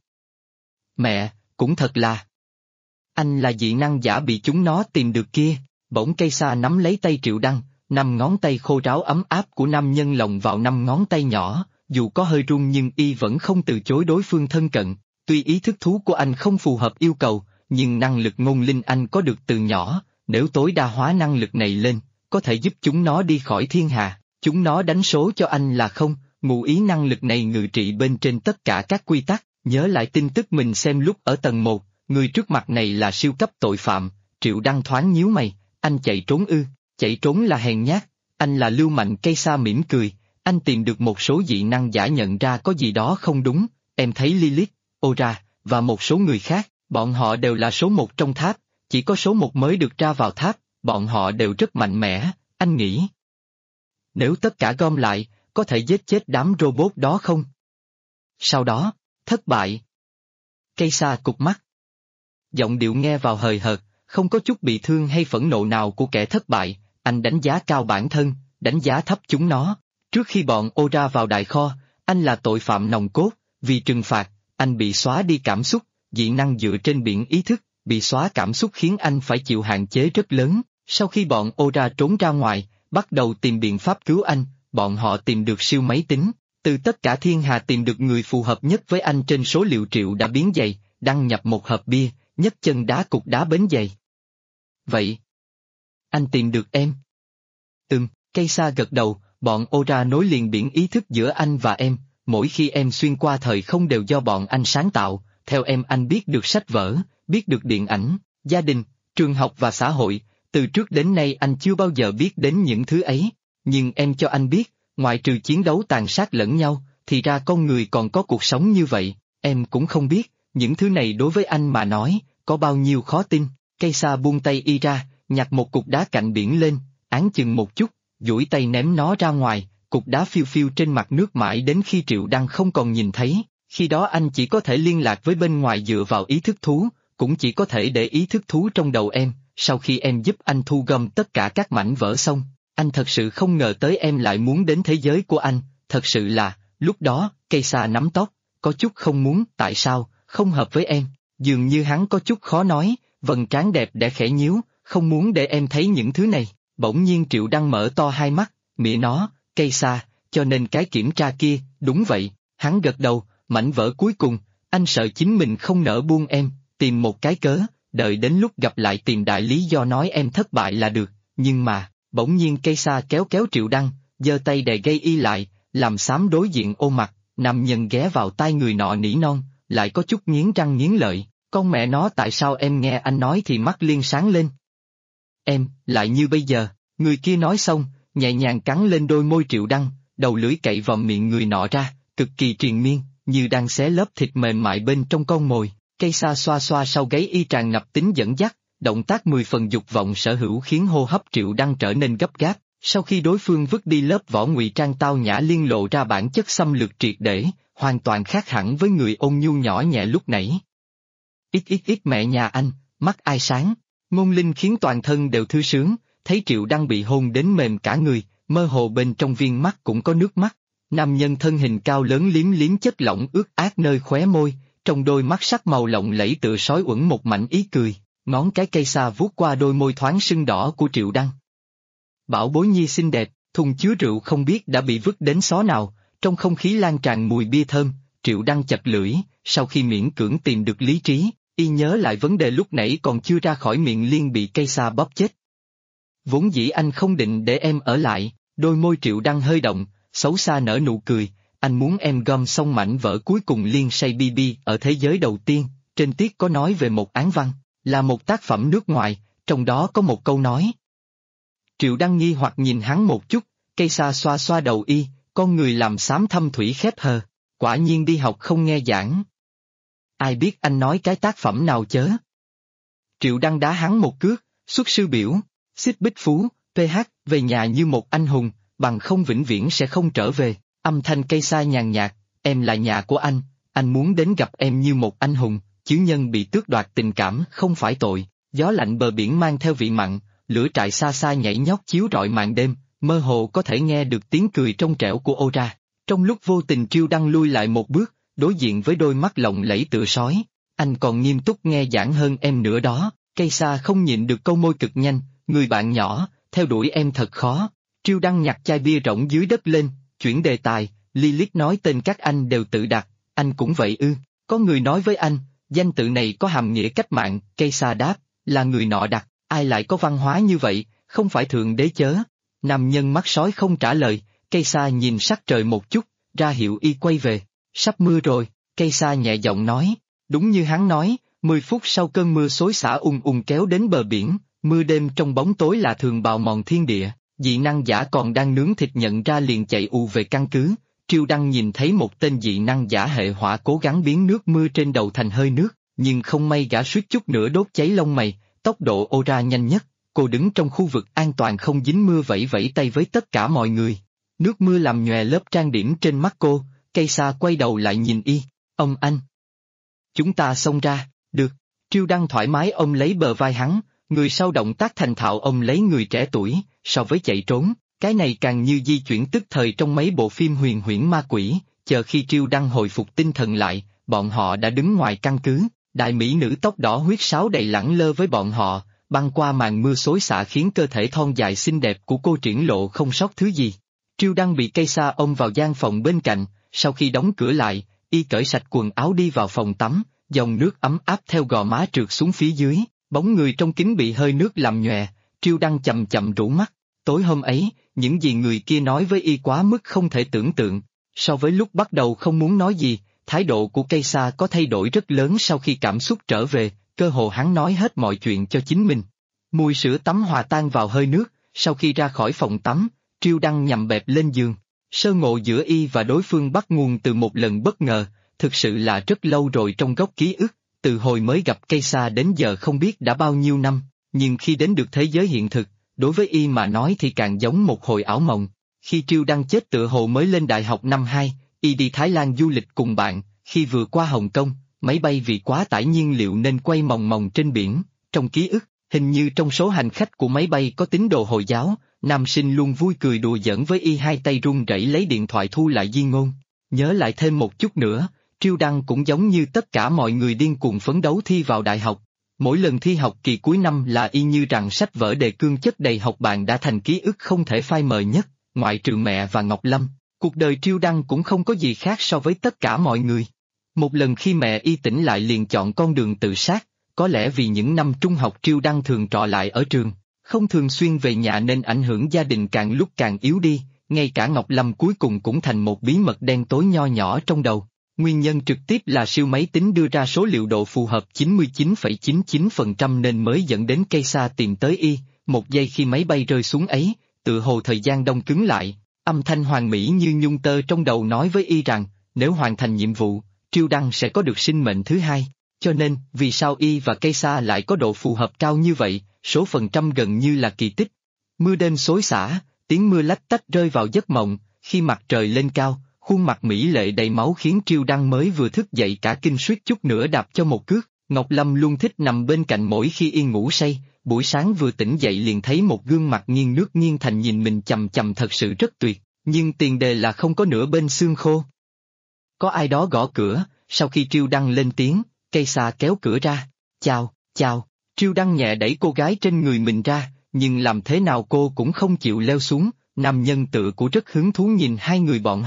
Mẹ, cũng thật là. Anh là dị năng giả bị chúng nó tìm được kia. Bỗng cây sa nắm lấy tay Triệu Đăng, 5 ngón tay khô ráo ấm áp của nam nhân lồng vào 5 ngón tay nhỏ, dù có hơi run nhưng y vẫn không từ chối đối phương thân cận. Tuy ý thức thú của anh không phù hợp yêu cầu, nhưng năng lực ngôn linh anh có được từ nhỏ, nếu tối đa hóa năng lực này lên, có thể giúp chúng nó đi khỏi thiên hà. Chúng nó đánh số cho anh là không, ngụ ý năng lực này ngự trị bên trên tất cả các quy tắc. Nhớ lại tin tức mình xem lúc ở tầng 1, người trước mặt này là siêu cấp tội phạm. Triệu Đăng thoáng nhíu mày, anh chạy trốn ư? Chạy trốn là hèn nhát, anh là lưu manh. Cây sa mỉm cười, anh tìm được một số dị năng giả nhận ra có gì đó không đúng, em thấy Lilith, Ora, và một số người khác, bọn họ đều là số 1 trong tháp, chỉ có số 1 mới được ra vào tháp, bọn họ đều rất mạnh mẽ, anh nghĩ. Nếu tất cả gom lại, có thể giết chết đám robot đó không? Sau đó, thất bại. Cây sa cụp mắt. Giọng điệu nghe vào hời hợt, không có chút bị thương hay phẫn nộ nào của kẻ thất bại. Anh đánh giá cao bản thân, đánh giá thấp chúng nó. Trước khi bọn Ora vào đại kho, anh là tội phạm nòng cốt, vì trừng phạt, anh bị xóa đi cảm xúc, dị năng dựa trên biển ý thức, bị xóa cảm xúc khiến anh phải chịu hạn chế rất lớn. Sau khi bọn Ora trốn ra ngoài, bắt đầu tìm biện pháp cứu anh, bọn họ tìm được siêu máy tính, từ tất cả thiên hà tìm được người phù hợp nhất với anh trên số liệu triệu đã biến dày, đăng nhập một hộp bia, nhấc chân đá cục đá bến dày. Vậy, anh tìm được em? Cây sa gật đầu, bọn Ora nối liền biển ý thức giữa anh và em, mỗi khi em xuyên qua thời không đều do bọn anh sáng tạo, theo em anh biết được sách vở, biết được điện ảnh, gia đình, trường học và xã hội, từ trước đến nay anh chưa bao giờ biết đến những thứ ấy, nhưng em cho anh biết, ngoại trừ chiến đấu tàn sát lẫn nhau, thì ra con người còn có cuộc sống như vậy, em cũng không biết, những thứ này đối với anh mà nói, có bao nhiêu khó tin. Cây sa buông tay y ra, nhặt một cục đá cạnh biển lên, áng chừng một chút, duỗi tay ném nó ra ngoài, cục đá phiêu phiêu trên mặt nước mãi đến khi Triệu Đăng không còn nhìn thấy, khi đó anh chỉ có thể liên lạc với bên ngoài dựa vào ý thức thú, cũng chỉ có thể để ý thức thú trong đầu em. Sau khi em giúp anh thu gom tất cả các mảnh vỡ xong, anh thật sự không ngờ tới em lại muốn đến thế giới của anh, thật sự là, lúc đó, cây sa nắm tóc, có chút không muốn. Tại sao, không hợp với em, dường như hắn có chút khó nói, vầng trán đẹp đẽ khẽ nhíu, không muốn để em thấy những thứ này. Bỗng nhiên Triệu Đăng mở to hai mắt, mỉa nó, cây sa, cho nên cái kiểm tra kia, đúng vậy, hắn gật đầu, mảnh vỡ cuối cùng, anh sợ chính mình không nỡ buông em, tìm một cái cớ, đợi đến lúc gặp lại tìm đại lý do nói em thất bại là được, nhưng mà, bỗng nhiên cây sa kéo kéo Triệu Đăng, giơ tay đè gây y lại, làm xám đối diện ô mặt, nam nhân ghé vào tai người nọ nỉ non, lại có chút nghiến răng nghiến lợi, con mẹ nó tại sao em nghe anh nói thì mắt liên sáng lên. Em, lại như bây giờ, người kia nói xong, nhẹ nhàng cắn lên đôi môi Triệu Đăng, đầu lưỡi cậy vào miệng người nọ ra, cực kỳ triền miên, như đang xé lớp thịt mềm mại bên trong con mồi. Cây sa xoa xoa sau gáy y tràn ngập tính dẫn dắt, động tác 10 phần dục vọng sở hữu khiến hô hấp Triệu Đăng trở nên gấp gáp. Sau khi đối phương vứt đi lớp vỏ ngụy trang tao nhã liên lộ ra bản chất xâm lược triệt để, hoàn toàn khác hẳn với người ôn nhu nhỏ nhẹ lúc nãy. Ít mẹ nhà anh, mắt ai sáng, ngôn linh khiến toàn thân đều thư sướng, thấy Triệu Đăng bị hôn đến mềm cả người, mơ hồ bên trong viên mắt cũng có nước mắt. Nam nhân thân hình cao lớn liếm liếm chất lỏng ướt át nơi khóe môi, trong đôi mắt sắc màu lộng lẫy tựa sói uẩn một mảnh ý cười, ngón cái cây sa vuốt qua đôi môi thoáng sưng đỏ của Triệu Đăng. Bảo bối nhi xinh đẹp, thùng chứa rượu không biết đã bị vứt đến xó nào, trong không khí lan tràn mùi bia thơm, Triệu Đăng chặt lưỡi, sau khi miễn cưỡng tìm được lý trí, y nhớ lại vấn đề lúc nãy còn chưa ra khỏi miệng liền bị cây sa bóp chết. Vốn dĩ anh không định để em ở lại, đôi môi Triệu Đăng hơi động, xấu xa nở nụ cười, anh muốn em gom xong mảnh vỡ cuối cùng liên say BB ở thế giới đầu tiên, trên tiết có nói về một án văn, là một tác phẩm nước ngoài, trong đó có một câu nói. Triệu Đăng nghi hoặc nhìn hắn một chút, cây sa xoa xoa đầu y, con người làm xám thâm thủy khép hờ, quả nhiên đi học không nghe giảng. Ai biết anh nói cái tác phẩm nào chớ? Triệu Đăng đá hắn một cước, xuất sư biểu, xích bích phú, PH, về nhà như một anh hùng, bằng không vĩnh viễn sẽ không trở về, âm thanh cây sa nhàn nhạt, em là nhà của anh muốn đến gặp em như một anh hùng, chứ nhân bị tước đoạt tình cảm không phải tội, gió lạnh bờ biển mang theo vị mặn, lửa trại xa xa nhảy nhót chiếu rọi màn đêm, mơ hồ có thể nghe được tiếng cười trong trẻo của ô ra, trong lúc vô tình Triêu Đăng lui lại một bước, đối diện với đôi mắt lộng lẫy tựa sói, anh còn nghiêm túc nghe giảng hơn em nữa đó, cây sa không nhịn được câu môi cực nhanh, người bạn nhỏ, theo đuổi em thật khó, Triêu Đăng nhặt chai bia rỗng dưới đất lên, chuyển đề tài, Lilith nói tên các anh đều tự đặt, anh cũng vậy ư, có người nói với anh, danh tự này có hàm nghĩa cách mạng, cây sa đáp, là người nọ đặt, ai lại có văn hóa như vậy, không phải thượng đế chớ, nam nhân mắt sói không trả lời, cây sa nhìn sắc trời một chút, ra hiệu y quay về, sắp mưa rồi, cây sa nhẹ giọng nói, đúng như hắn nói, 10 phút sau cơn mưa xối xả kéo đến bờ biển, mưa đêm trong bóng tối là thường bào mòn thiên địa, dị năng giả còn đang nướng thịt nhận ra liền chạy ù về căn cứ, Triêu Đăng nhìn thấy một tên dị năng giả hệ hỏa cố gắng biến nước mưa trên đầu thành hơi nước, nhưng không may gã suýt chút nữa đốt cháy lông mày, tốc độ ô ra nhanh nhất, cô đứng trong khu vực an toàn không dính mưa vẫy vẫy tay với tất cả mọi người. Nước mưa làm nhòe lớp trang điểm trên mắt cô, cây sa quay đầu lại nhìn y, ông anh. Chúng ta xông ra, được, Triêu Đăng thoải mái ôm lấy bờ vai hắn, người sau động tác thành thạo ôm lấy người trẻ tuổi, so với chạy trốn, cái này càng như di chuyển tức thời trong mấy bộ phim huyền huyễn ma quỷ, chờ khi Triêu Đăng hồi phục tinh thần lại, bọn họ đã đứng ngoài căn cứ, đại mỹ nữ tóc đỏ huyết sáo đầy lẳng lơ với bọn họ, băng qua màn mưa xối xả khiến cơ thể thon dài xinh đẹp của cô triển lộ không sót thứ gì. Triêu Đăng bị cây sa ôm vào gian phòng bên cạnh, sau khi đóng cửa lại, y cởi sạch quần áo đi vào phòng tắm, dòng nước ấm áp theo gò má trượt xuống phía dưới, bóng người trong kính bị hơi nước làm nhòe, Triêu Đăng chậm chậm rũ mắt. Tối hôm ấy, những gì người kia nói với y quá mức không thể tưởng tượng, so với lúc bắt đầu không muốn nói gì, thái độ của cây sa có thay đổi rất lớn sau khi cảm xúc trở về, cơ hồ hắn nói hết mọi chuyện cho chính mình. Mùi sữa tắm hòa tan vào hơi nước, sau khi ra khỏi phòng tắm, Triêu Đăng nhằm bẹp lên giường. Sơ ngộ giữa y và đối phương bắt nguồn từ một lần bất ngờ, thực sự là rất lâu rồi trong góc ký ức, từ hồi mới gặp cây sa đến giờ không biết đã bao nhiêu năm, nhưng khi đến được thế giới hiện thực, đối với y mà nói thì càng giống một hồi ảo mộng. Khi Triêu Đăng chết tựa hồ mới lên đại học năm 2, y đi Thái Lan du lịch cùng bạn, khi vừa qua Hồng Kông, máy bay vì quá tải nhiên liệu nên quay mòng mòng trên biển, trong ký ức, hình như trong số hành khách của máy bay có tín đồ Hồi giáo, nam sinh luôn vui cười đùa giỡn với y hai tay run rẩy lấy điện thoại thu lại di ngôn. Nhớ lại thêm một chút nữa, Triêu Đăng cũng giống như tất cả mọi người điên cuồng phấn đấu thi vào đại học. Mỗi lần thi học kỳ cuối năm là y như rằng sách vở đề cương chất đầy học bàn đã thành ký ức không thể phai mờ nhất, ngoại trừ mẹ và Ngọc Lâm, cuộc đời Triêu Đăng cũng không có gì khác so với tất cả mọi người. Một lần khi mẹ y tỉnh lại liền chọn con đường tự sát, có lẽ vì những năm trung học Triêu Đăng thường trọ lại ở trường, không thường xuyên về nhà nên ảnh hưởng gia đình càng lúc càng yếu đi, ngay cả Ngọc Lâm cuối cùng cũng thành một bí mật đen tối nho nhỏ trong đầu. Nguyên nhân trực tiếp là siêu máy tính đưa ra số liệu độ phù hợp 99,99% nên mới dẫn đến cây sa tìm tới y, một giây khi máy bay rơi xuống ấy, tựa hồ thời gian đông cứng lại, âm thanh hoàn mỹ như nhung tơ trong đầu nói với y rằng, nếu hoàn thành nhiệm vụ, Triêu Đăng sẽ có được sinh mệnh thứ hai, cho nên, vì sao y và cây sa lại có độ phù hợp cao như vậy, số phần trăm gần như là kỳ tích. Mưa đêm xối xả, tiếng mưa lách tách rơi vào giấc mộng, khi mặt trời lên cao, khuôn mặt mỹ lệ đầy máu khiến Triêu Đăng mới vừa thức dậy cả kinh suýt chút nữa đạp cho một cước. Ngọc Lâm luôn thích nằm bên cạnh mỗi khi yên ngủ say, buổi sáng vừa tỉnh dậy liền thấy một gương mặt nghiêng nước nghiêng thành nhìn mình chằm chằm thật sự rất tuyệt, nhưng tiền đề là không có nửa bên xương khô. Có ai đó gõ cửa, sau khi Triêu Đăng lên tiếng, cây sa kéo cửa ra, chào, chào, Triêu Đăng nhẹ đẩy cô gái trên người mình ra, nhưng làm thế nào cô cũng không chịu leo xuống, nam nhân tự của rất hứng thú nhìn hai người bọn họ,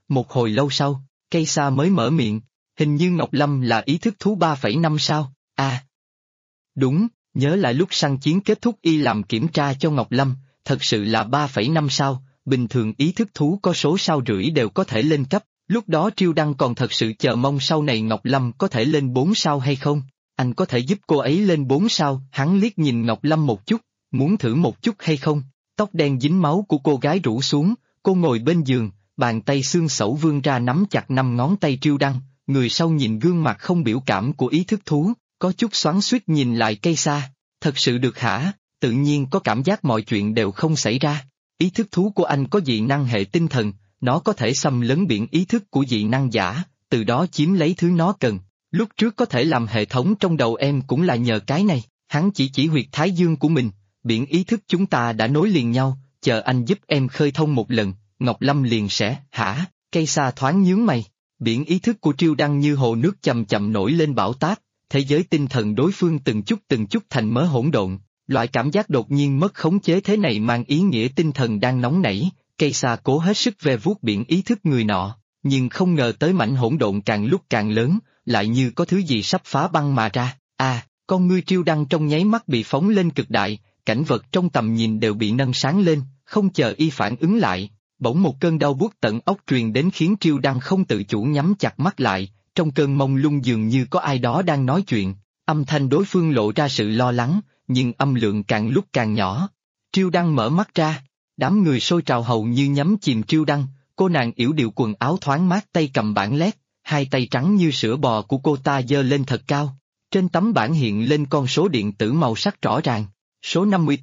Một hồi lâu sau, cây sa mới mở miệng, hình như Ngọc Lâm là ý thức thú 3,5 sao, à. Đúng, nhớ lại lúc săn chiến kết thúc y làm kiểm tra cho Ngọc Lâm, thật sự là 3,5 sao, bình thường ý thức thú có số sao rưỡi đều có thể lên cấp, lúc đó Triêu Đăng còn thật sự chờ mong sau này Ngọc Lâm có thể lên 4 sao hay không, anh có thể giúp cô ấy lên 4 sao, hắn liếc nhìn Ngọc Lâm một chút, muốn thử một chút hay không, tóc đen dính máu của cô gái rủ xuống, cô ngồi bên giường, bàn tay xương xẩu vươn ra nắm chặt 5 ngón tay Triêu Đăng, người sau nhìn gương mặt không biểu cảm của ý thức thú, có chút xoắn xuýt nhìn lại cây sa, thật sự được hả, tự nhiên có cảm giác mọi chuyện đều không xảy ra, ý thức thú của anh có dị năng hệ tinh thần, nó có thể xâm lấn biển ý thức của dị năng giả, từ đó chiếm lấy thứ nó cần, lúc trước có thể làm hệ thống trong đầu em cũng là nhờ cái này, hắn chỉ huyệt thái dương của mình, biển ý thức chúng ta đã nối liền nhau, chờ anh giúp em khơi thông một lần, Ngọc Lâm liền sẽ, hả, cây sa thoáng nhướng mày, biển ý thức của Triêu Đăng như hồ nước chậm chậm nổi lên bão táp, thế giới tinh thần đối phương từng chút thành mớ hỗn độn, loại cảm giác đột nhiên mất khống chế thế này mang ý nghĩa tinh thần đang nóng nảy, cây sa cố hết sức ve vuốt biển ý thức người nọ, nhưng không ngờ tới mảnh hỗn độn càng lúc càng lớn, lại như có thứ gì sắp phá băng mà ra, con ngươi Triêu Đăng trong nháy mắt bị phóng lên cực đại, cảnh vật trong tầm nhìn đều bị nâng sáng lên, không chờ y phản ứng lại, bỗng một cơn đau buốt tận óc truyền đến khiến Triêu Đăng không tự chủ nhắm chặt mắt lại, trong cơn mông lung dường như có ai đó đang nói chuyện, âm thanh đối phương lộ ra sự lo lắng, nhưng âm lượng càng lúc càng nhỏ. Triêu Đăng mở mắt ra, đám người xôi trào hầu như nhắm chìm Triêu Đăng, cô nàng yểu điệu quần áo thoáng mát tay cầm bảng led, hai tay trắng như sữa bò của cô ta giơ lên thật cao, trên tấm bảng hiện lên con số điện tử màu sắc rõ ràng, số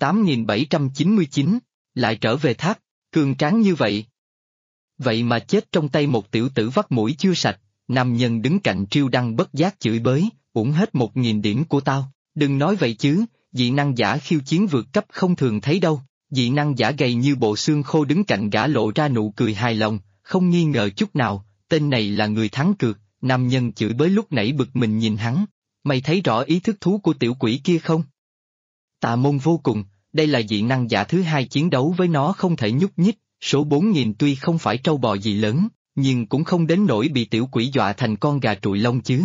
58.799, lại trở về tháp, cường tráng như vậy. Vậy mà chết trong tay một tiểu tử vắt mũi chưa sạch, nam nhân đứng cạnh Triêu Đăng bất giác chửi bới, uổng hết 1.000 điểm của tao, đừng nói vậy chứ, dị năng giả khiêu chiến vượt cấp không thường thấy đâu, dị năng giả gầy như bộ xương khô đứng cạnh gã lộ ra nụ cười hài lòng, không nghi ngờ chút nào, tên này là người thắng cược, nam nhân chửi bới lúc nãy bực mình nhìn hắn, mày thấy rõ ý thức thú của tiểu quỷ kia không? Tà môn vô cùng, đây là dị năng giả thứ hai chiến đấu với nó không thể nhúc nhích, số 4.000 tuy không phải trâu bò gì lớn, nhưng cũng không đến nỗi bị tiểu quỷ dọa thành con gà trụi lông chứ.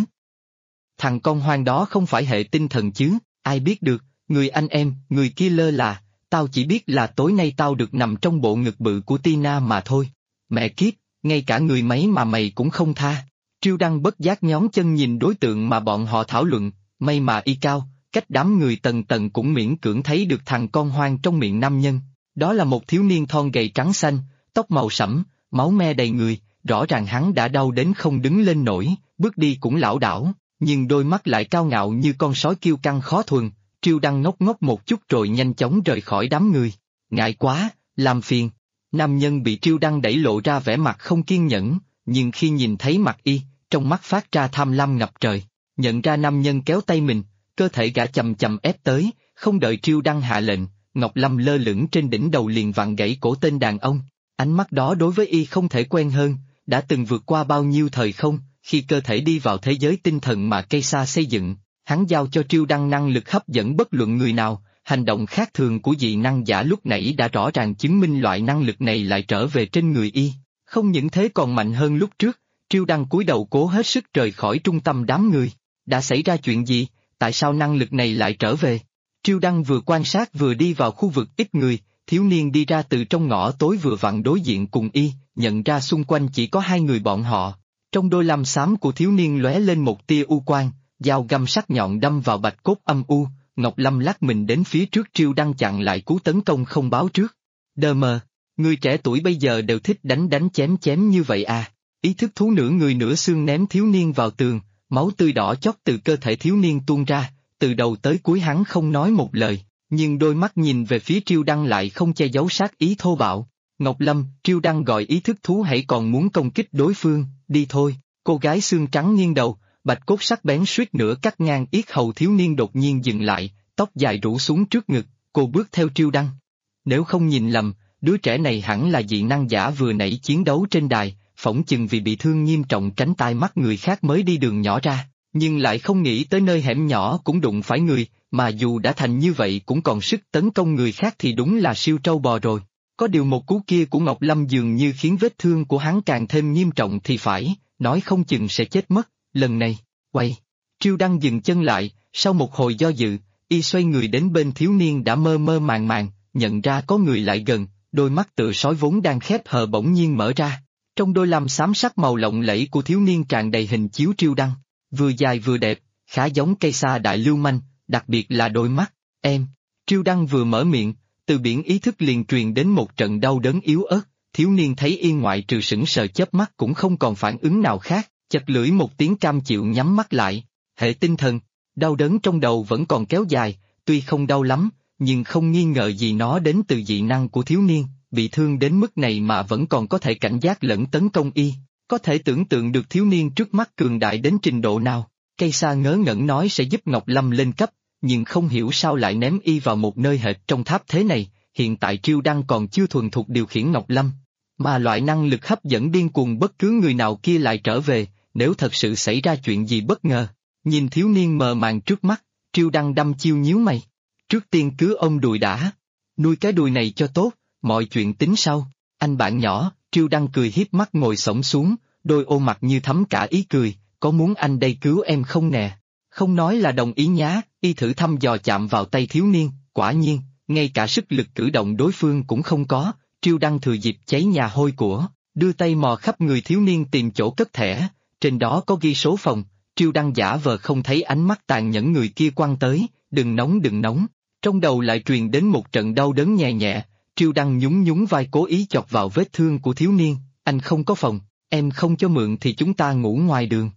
Thằng con hoang đó không phải hệ tinh thần chứ, ai biết được, người anh em, người kia lơ là, tao chỉ biết là tối nay tao được nằm trong bộ ngực bự của Tina mà thôi. Mẹ kiếp, ngay cả người máy mà mày cũng không tha. Triêu Đăng bất giác nhón chân nhìn đối tượng mà bọn họ thảo luận, may mà y cao, cách đám người tầng tầng cũng miễn cưỡng thấy được thằng con hoang trong miệng nam nhân. Đó là một thiếu niên thon gầy trắng xanh, tóc màu sẫm, máu me đầy người, rõ ràng hắn đã đau đến không đứng lên nổi, bước đi cũng lảo đảo, nhưng đôi mắt lại cao ngạo như con sói kiêu căng khó thuần. Triêu Đăng ngốc ngốc một chút rồi nhanh chóng rời khỏi đám người. Ngại quá, làm phiền. Nam nhân bị Triêu Đăng đẩy lộ ra vẻ mặt không kiên nhẫn, nhưng khi nhìn thấy mặt y, trong mắt phát ra tham lam ngập trời. Nhận ra nam nhân kéo tay mình, cơ thể gã chậm chậm ép tới, không đợi Triêu Đăng hạ lệnh, Ngọc Lâm lơ lửng trên đỉnh đầu liền vặn gãy cổ tên đàn ông. Ánh mắt đó đối với y không thể quen hơn, đã từng vượt qua bao nhiêu thời không, khi cơ thể đi vào thế giới tinh thần mà cây sa xây dựng. Hắn giao cho Triêu Đăng năng lực hấp dẫn bất luận người nào, hành động khác thường của dị năng giả lúc nãy đã rõ ràng chứng minh loại năng lực này lại trở về trên người y. Không những thế còn mạnh hơn lúc trước, Triêu Đăng cúi đầu cố hết sức rời khỏi trung tâm đám người. Đã xảy ra chuyện gì, tại sao năng lực này lại trở về? Triêu Đăng vừa quan sát vừa đi vào khu vực ít người, thiếu niên đi ra từ trong ngõ tối vừa vặn đối diện cùng y, nhận ra xung quanh chỉ có hai người bọn họ. Trong đôi lam xám của thiếu niên lóe lên một tia u quang. Dao găm sắc nhọn đâm vào bạch cốt âm u, Ngọc Lâm lắc mình đến phía trước Triêu Đăng chặn lại cú tấn công không báo trước. Đờ mờ, người trẻ tuổi bây giờ đều thích đánh chém như vậy à? Ý thức thú nửa người nửa xương ném thiếu niên vào tường, máu tươi đỏ chót từ cơ thể thiếu niên tuôn ra, từ đầu tới cuối hắn không nói một lời, nhưng đôi mắt nhìn về phía Triêu Đăng lại không che giấu sát ý thô bạo. Ngọc Lâm, Triêu Đăng gọi ý thức thú hãy còn muốn công kích đối phương, đi thôi, cô gái xương trắng nghiêng đầu. Bạch cốt sắc bén suýt nữa cắt ngang yết hầu thiếu niên đột nhiên dừng lại, tóc dài rủ xuống trước ngực, cô bước theo Triêu Đăng. Nếu không nhìn lầm, đứa trẻ này hẳn là dị năng giả vừa nãy chiến đấu trên đài, phỏng chừng vì bị thương nghiêm trọng tránh tai mắt người khác mới đi đường nhỏ ra, nhưng lại không nghĩ tới nơi hẻm nhỏ cũng đụng phải người, mà dù đã thành như vậy cũng còn sức tấn công người khác thì đúng là siêu trâu bò rồi. Có điều một cú kia của Ngọc Lâm dường như khiến vết thương của hắn càng thêm nghiêm trọng thì phải, nói không chừng sẽ chết mất, lần này, quay. Triêu Đăng dừng chân lại, sau một hồi do dự, y xoay người đến bên thiếu niên đã mơ mơ màng màng, nhận ra có người lại gần, đôi mắt tựa sói vốn đang khép hờ bỗng nhiên mở ra. Trong đôi lam xám sắc màu lộng lẫy của thiếu niên tràn đầy hình chiếu Triêu Đăng, vừa dài vừa đẹp, khá giống cây sa đại lưu manh, đặc biệt là đôi mắt, em. Triêu Đăng vừa mở miệng, từ biển ý thức liền truyền đến một trận đau đớn yếu ớt, thiếu niên thấy y ngoại trừ sững sờ chớp mắt cũng không còn phản ứng nào khác, chật lưỡi một tiếng cam chịu nhắm mắt lại, hệ tinh thần, đau đớn trong đầu vẫn còn kéo dài, tuy không đau lắm, nhưng không nghi ngờ gì nó đến từ dị năng của thiếu niên, bị thương đến mức này mà vẫn còn có thể cảnh giác lẫn tấn công y, có thể tưởng tượng được thiếu niên trước mắt cường đại đến trình độ nào. Cây sa ngớ ngẩn nói sẽ giúp Ngọc Lâm lên cấp, nhưng không hiểu sao lại ném y vào một nơi hệt trong tháp thế này, hiện tại Triêu Đăng còn chưa thuần thục điều khiển Ngọc Lâm, mà loại năng lực hấp dẫn điên cuồng bất cứ người nào kia lại trở về, nếu thật sự xảy ra chuyện gì bất ngờ. Nhìn thiếu niên mờ màng trước mắt, Triêu Đăng đăm chiêu nhíu mày. Trước tiên cứ ôm đùi đã, nuôi cái đùi này cho tốt, mọi chuyện tính sau. Anh bạn nhỏ, Triêu Đăng cười hiếp mắt ngồi xổm xuống, đôi ô mặt như thấm cả ý cười, có muốn anh đây cứu em không nè? Không nói là đồng ý nhá, y thử thăm dò chạm vào tay thiếu niên, quả nhiên, ngay cả sức lực cử động đối phương cũng không có, Triêu Đăng thừa dịp cháy nhà hôi của, đưa tay mò khắp người thiếu niên tìm chỗ cất thẻ, trên đó có ghi số phòng, Triêu Đăng giả vờ không thấy ánh mắt tàn nhẫn người kia quăng tới, đừng nóng, trong đầu lại truyền đến một trận đau đớn nhẹ nhẹ, Triêu Đăng nhún nhún vai cố ý chọc vào vết thương của thiếu niên, anh không có phòng, em không cho mượn thì chúng ta ngủ ngoài đường,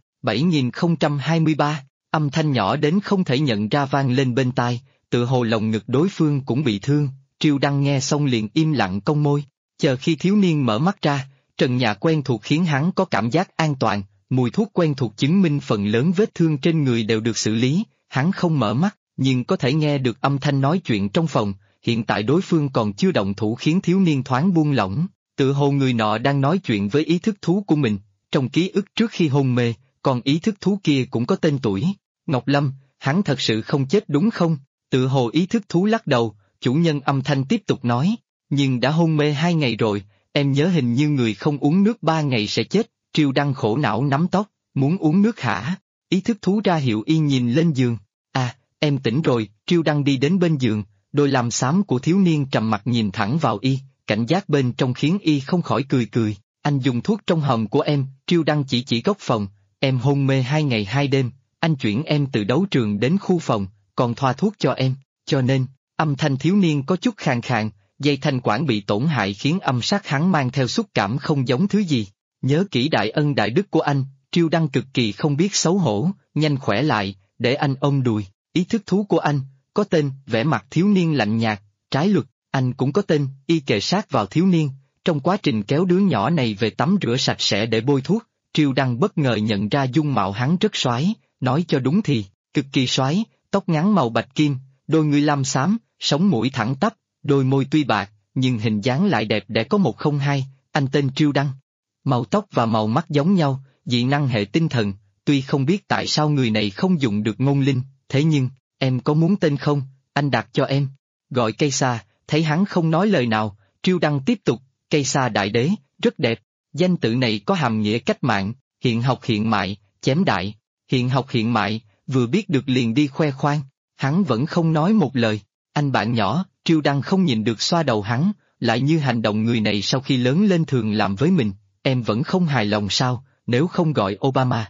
7023, âm thanh nhỏ đến không thể nhận ra vang lên bên tai, tựa hồ lồng ngực đối phương cũng bị thương, Triêu Đăng nghe xong liền im lặng cong môi, chờ khi thiếu niên mở mắt ra, trần nhà quen thuộc khiến hắn có cảm giác an toàn, mùi thuốc quen thuộc chứng minh phần lớn vết thương trên người đều được xử lý, hắn không mở mắt, nhưng có thể nghe được âm thanh nói chuyện trong phòng, hiện tại đối phương còn chưa động thủ khiến thiếu niên thoáng buông lỏng, tựa hồ người nọ đang nói chuyện với ý thức thú của mình, trong ký ức trước khi hôn mê, còn ý thức thú kia cũng có tên tuổi. Ngọc Lâm, hắn thật sự không chết đúng không? Tựa hồ ý thức thú lắc đầu, chủ nhân âm thanh tiếp tục nói, nhưng đã hôn mê 2 ngày rồi, em nhớ hình như người không uống nước 3 ngày sẽ chết. Triêu Đăng khổ não nắm tóc, muốn uống nước hả? Ý thức thú ra hiệu y nhìn lên giường. À, em tỉnh rồi, Triêu Đăng đi đến bên giường, đôi lam xám của thiếu niên trầm mặt nhìn thẳng vào y, cảnh giác bên trong khiến y không khỏi cười. Anh dùng thuốc trong hòm của em, Triêu Đăng chỉ góc phòng, em hôn mê 2 ngày 2 đêm, anh chuyển em từ đấu trường đến khu phòng, còn thoa thuốc cho em, cho nên, âm thanh thiếu niên có chút khàn khàn, dây thanh quản bị tổn hại khiến âm sắc hắn mang theo xúc cảm không giống thứ gì. Nhớ kỹ đại ân đại đức của anh, Triêu Đăng cực kỳ không biết xấu hổ, nhanh khỏe lại, để anh ôm đùi, ý thức thú của anh, có tên, vẻ mặt thiếu niên lạnh nhạt, trái luật, anh cũng có tên, y kề sát vào thiếu niên, trong quá trình kéo đứa nhỏ này về tắm rửa sạch sẽ để bôi thuốc, Triêu Đăng bất ngờ nhận ra dung mạo hắn rất soái, nói cho đúng thì, cực kỳ soái, tóc ngắn màu bạch kim, đôi ngươi lam xám, sống mũi thẳng tắp, đôi môi tuy bạc, nhưng hình dáng lại đẹp để có 102, anh tên Triêu Đăng. Màu tóc và màu mắt giống nhau, dị năng hệ tinh thần, tuy không biết tại sao người này không dùng được ngôn linh, thế nhưng, em có muốn tên không, anh đặt cho em. Gọi cây sa, thấy hắn không nói lời nào, Triêu Đăng tiếp tục, cây sa đại đế, rất đẹp, danh tự này có hàm nghĩa cách mạng, hiện học hiện mại, chém đại, hiện học hiện mại, vừa biết được liền đi khoe khoang, hắn vẫn không nói một lời, anh bạn nhỏ, Triêu Đăng không nhìn được xoa đầu hắn, lại như hành động người này sau khi lớn lên thường làm với mình. Em vẫn không hài lòng sao, nếu không gọi Obama.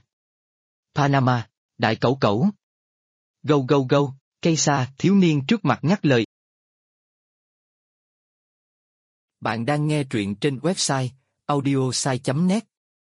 Panama, đại cẩu cẩu. Go, cây sa, thiếu niên trước mặt ngắt lời. Bạn đang nghe truyện trên website, audiosai.net.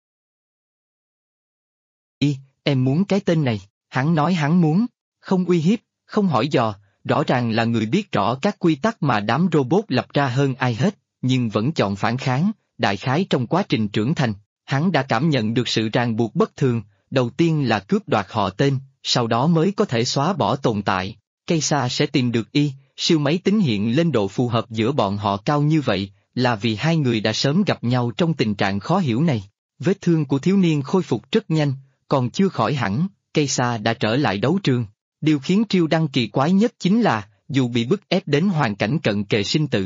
Em muốn cái tên này, hắn nói hắn muốn, không uy hiếp, không hỏi dò, rõ ràng là người biết rõ các quy tắc mà đám robot lập ra hơn ai hết, nhưng vẫn chọn phản kháng. Đại khái trong quá trình trưởng thành, hắn đã cảm nhận được sự ràng buộc bất thường, đầu tiên là cướp đoạt họ tên, sau đó mới có thể xóa bỏ tồn tại. Cây sa sẽ tìm được y, siêu máy tính hiện lên độ phù hợp giữa bọn họ cao như vậy, là vì hai người đã sớm gặp nhau trong tình trạng khó hiểu này. Vết thương của thiếu niên khôi phục rất nhanh, còn chưa khỏi hẳn, cây sa đã trở lại đấu trường. Điều khiến Triêu Đăng kỳ quái nhất chính là, dù bị bức ép đến hoàn cảnh cận kề sinh tử,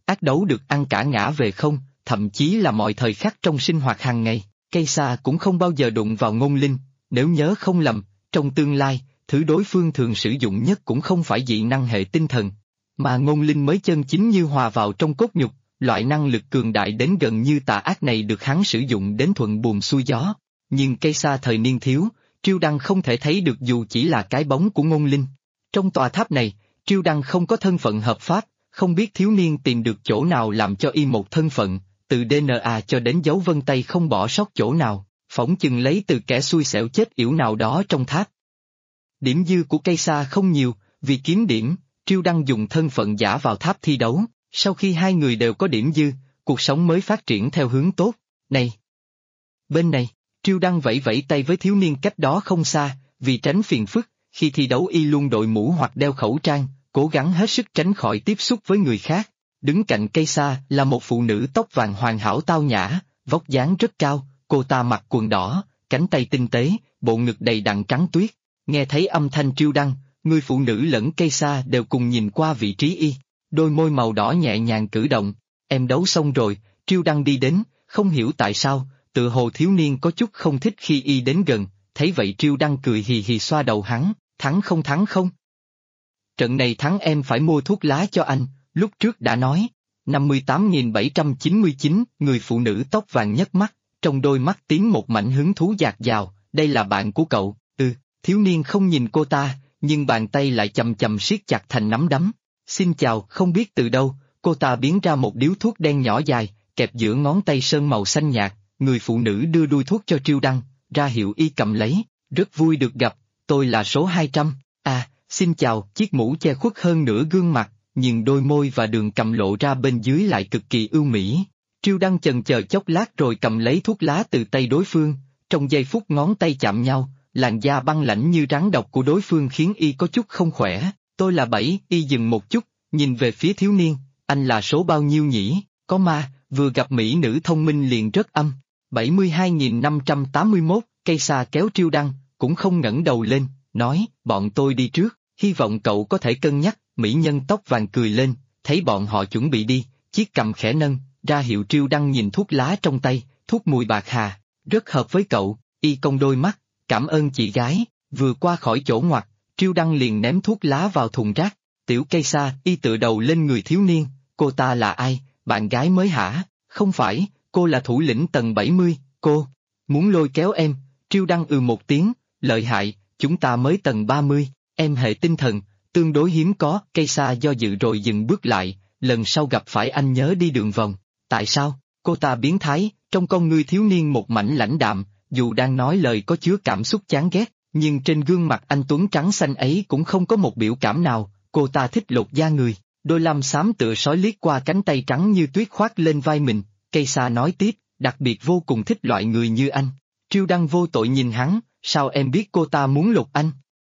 ác đấu được ăn cả ngã về không, thậm chí là mọi thời khắc trong sinh hoạt hàng ngày. Cây xa cũng không bao giờ đụng vào Ngôn Linh, nếu nhớ không lầm, trong tương lai, thứ đối phương thường sử dụng nhất cũng không phải dị năng hệ tinh thần, mà Ngôn Linh mới chân chính như hòa vào trong cốt nhục, loại năng lực cường đại đến gần như tà ác này được hắn sử dụng đến thuận buồm xuôi gió. Nhưng cây xa thời niên thiếu, Triêu Đăng không thể thấy được dù chỉ là cái bóng của Ngôn Linh. Trong tòa tháp này, Triêu Đăng không có thân phận hợp pháp, không biết thiếu niên tìm được chỗ nào làm cho y một thân phận, từ DNA cho đến dấu vân tay không bỏ sót chỗ nào, phỏng chừng lấy từ kẻ xui xẻo chết yểu nào đó trong tháp. Điểm dư của cây xa không nhiều, vì kiếm điểm, Triêu Đăng dùng thân phận giả vào tháp thi đấu, sau khi hai người đều có điểm dư, cuộc sống mới phát triển theo hướng tốt. Này! Bên này, Triêu Đăng vẫy vẫy tay với thiếu niên cách đó không xa, vì tránh phiền phức, khi thi đấu y luôn đội mũ hoặc đeo khẩu trang, cố gắng hết sức tránh khỏi tiếp xúc với người khác. Đứng cạnh cây xa là một phụ nữ tóc vàng hoàn hảo tao nhã, vóc dáng rất cao, cô ta mặc quần đỏ, cánh tay tinh tế, bộ ngực đầy đặn trắng tuyết. Nghe thấy âm thanh Triêu Đăng, người phụ nữ lẫn cây xa đều cùng nhìn qua vị trí y, đôi môi màu đỏ nhẹ nhàng cử động. Em đấu xong rồi, Triêu Đăng đi đến, không hiểu tại sao, tự hồ thiếu niên có chút không thích khi y đến gần, thấy vậy Triêu Đăng cười hì hì xoa đầu hắn, thắng không? Trận này thắng em phải mua thuốc lá cho anh, lúc trước đã nói. 58.799, người phụ nữ tóc vàng nhấc mắt, trong đôi mắt tiến một mảnh hứng thú dạt dào, đây là bạn của cậu, thiếu niên không nhìn cô ta, nhưng bàn tay lại chầm chầm siết chặt thành nắm đấm. Xin chào, không biết từ đâu, cô ta biến ra một điếu thuốc đen nhỏ dài, kẹp giữa ngón tay sơn màu xanh nhạt, người phụ nữ đưa đuôi thuốc cho Triêu Đăng, ra hiệu y cầm lấy, rất vui được gặp, tôi là số 200, xin chào, chiếc mũ che khuất hơn nửa gương mặt, nhưng đôi môi và đường cầm lộ ra bên dưới lại cực kỳ ưu mỹ. Triêu Đăng chần chờ chốc lát rồi cầm lấy thuốc lá từ tay đối phương, trong giây phút ngón tay chạm nhau, làn da băng lãnh như rắn độc của đối phương khiến y có chút không khỏe. Tôi là 7, y dừng một chút, nhìn về phía thiếu niên, anh là số bao nhiêu nhỉ? Có ma, vừa gặp mỹ nữ thông minh liền rất âm. 72.581, cây xa kéo Triêu Đăng, cũng không ngẩng đầu lên, nói, bọn tôi đi trước, hy vọng cậu có thể cân nhắc. Mỹ nhân tóc vàng cười lên, thấy bọn họ chuẩn bị đi, chiếc cằm khẽ nâng, ra hiệu Triêu Đăng nhìn thuốc lá trong tay, thuốc mùi bạc hà, rất hợp với cậu, y cong đôi mắt, cảm ơn chị gái, vừa qua khỏi chỗ ngoặt, Triêu Đăng liền ném thuốc lá vào thùng rác. Tiểu cây xa, y tựa đầu lên người thiếu niên, cô ta là ai, bạn gái mới hả? Không phải, cô là thủ lĩnh tầng 70, cô muốn lôi kéo em. Triêu Đăng một tiếng, lợi hại, chúng ta mới tầng 30, em hệ tinh thần, tương đối hiếm có. Cây xa do dự rồi dừng bước lại, lần sau gặp phải anh nhớ đi đường vòng. Tại sao? Cô ta biến thái, trong con ngươi thiếu niên một mảnh lãnh đạm, dù đang nói lời có chứa cảm xúc chán ghét, nhưng trên gương mặt anh tuấn trắng xanh ấy cũng không có một biểu cảm nào. Cô ta thích lột da người, đôi lam xám tựa sói liếc qua cánh tay trắng như tuyết khoác lên vai mình. Cây xa nói tiếp, đặc biệt vô cùng thích loại người như anh. Triêu Đăng vô tội nhìn hắn, sao em biết cô ta muốn lột anh?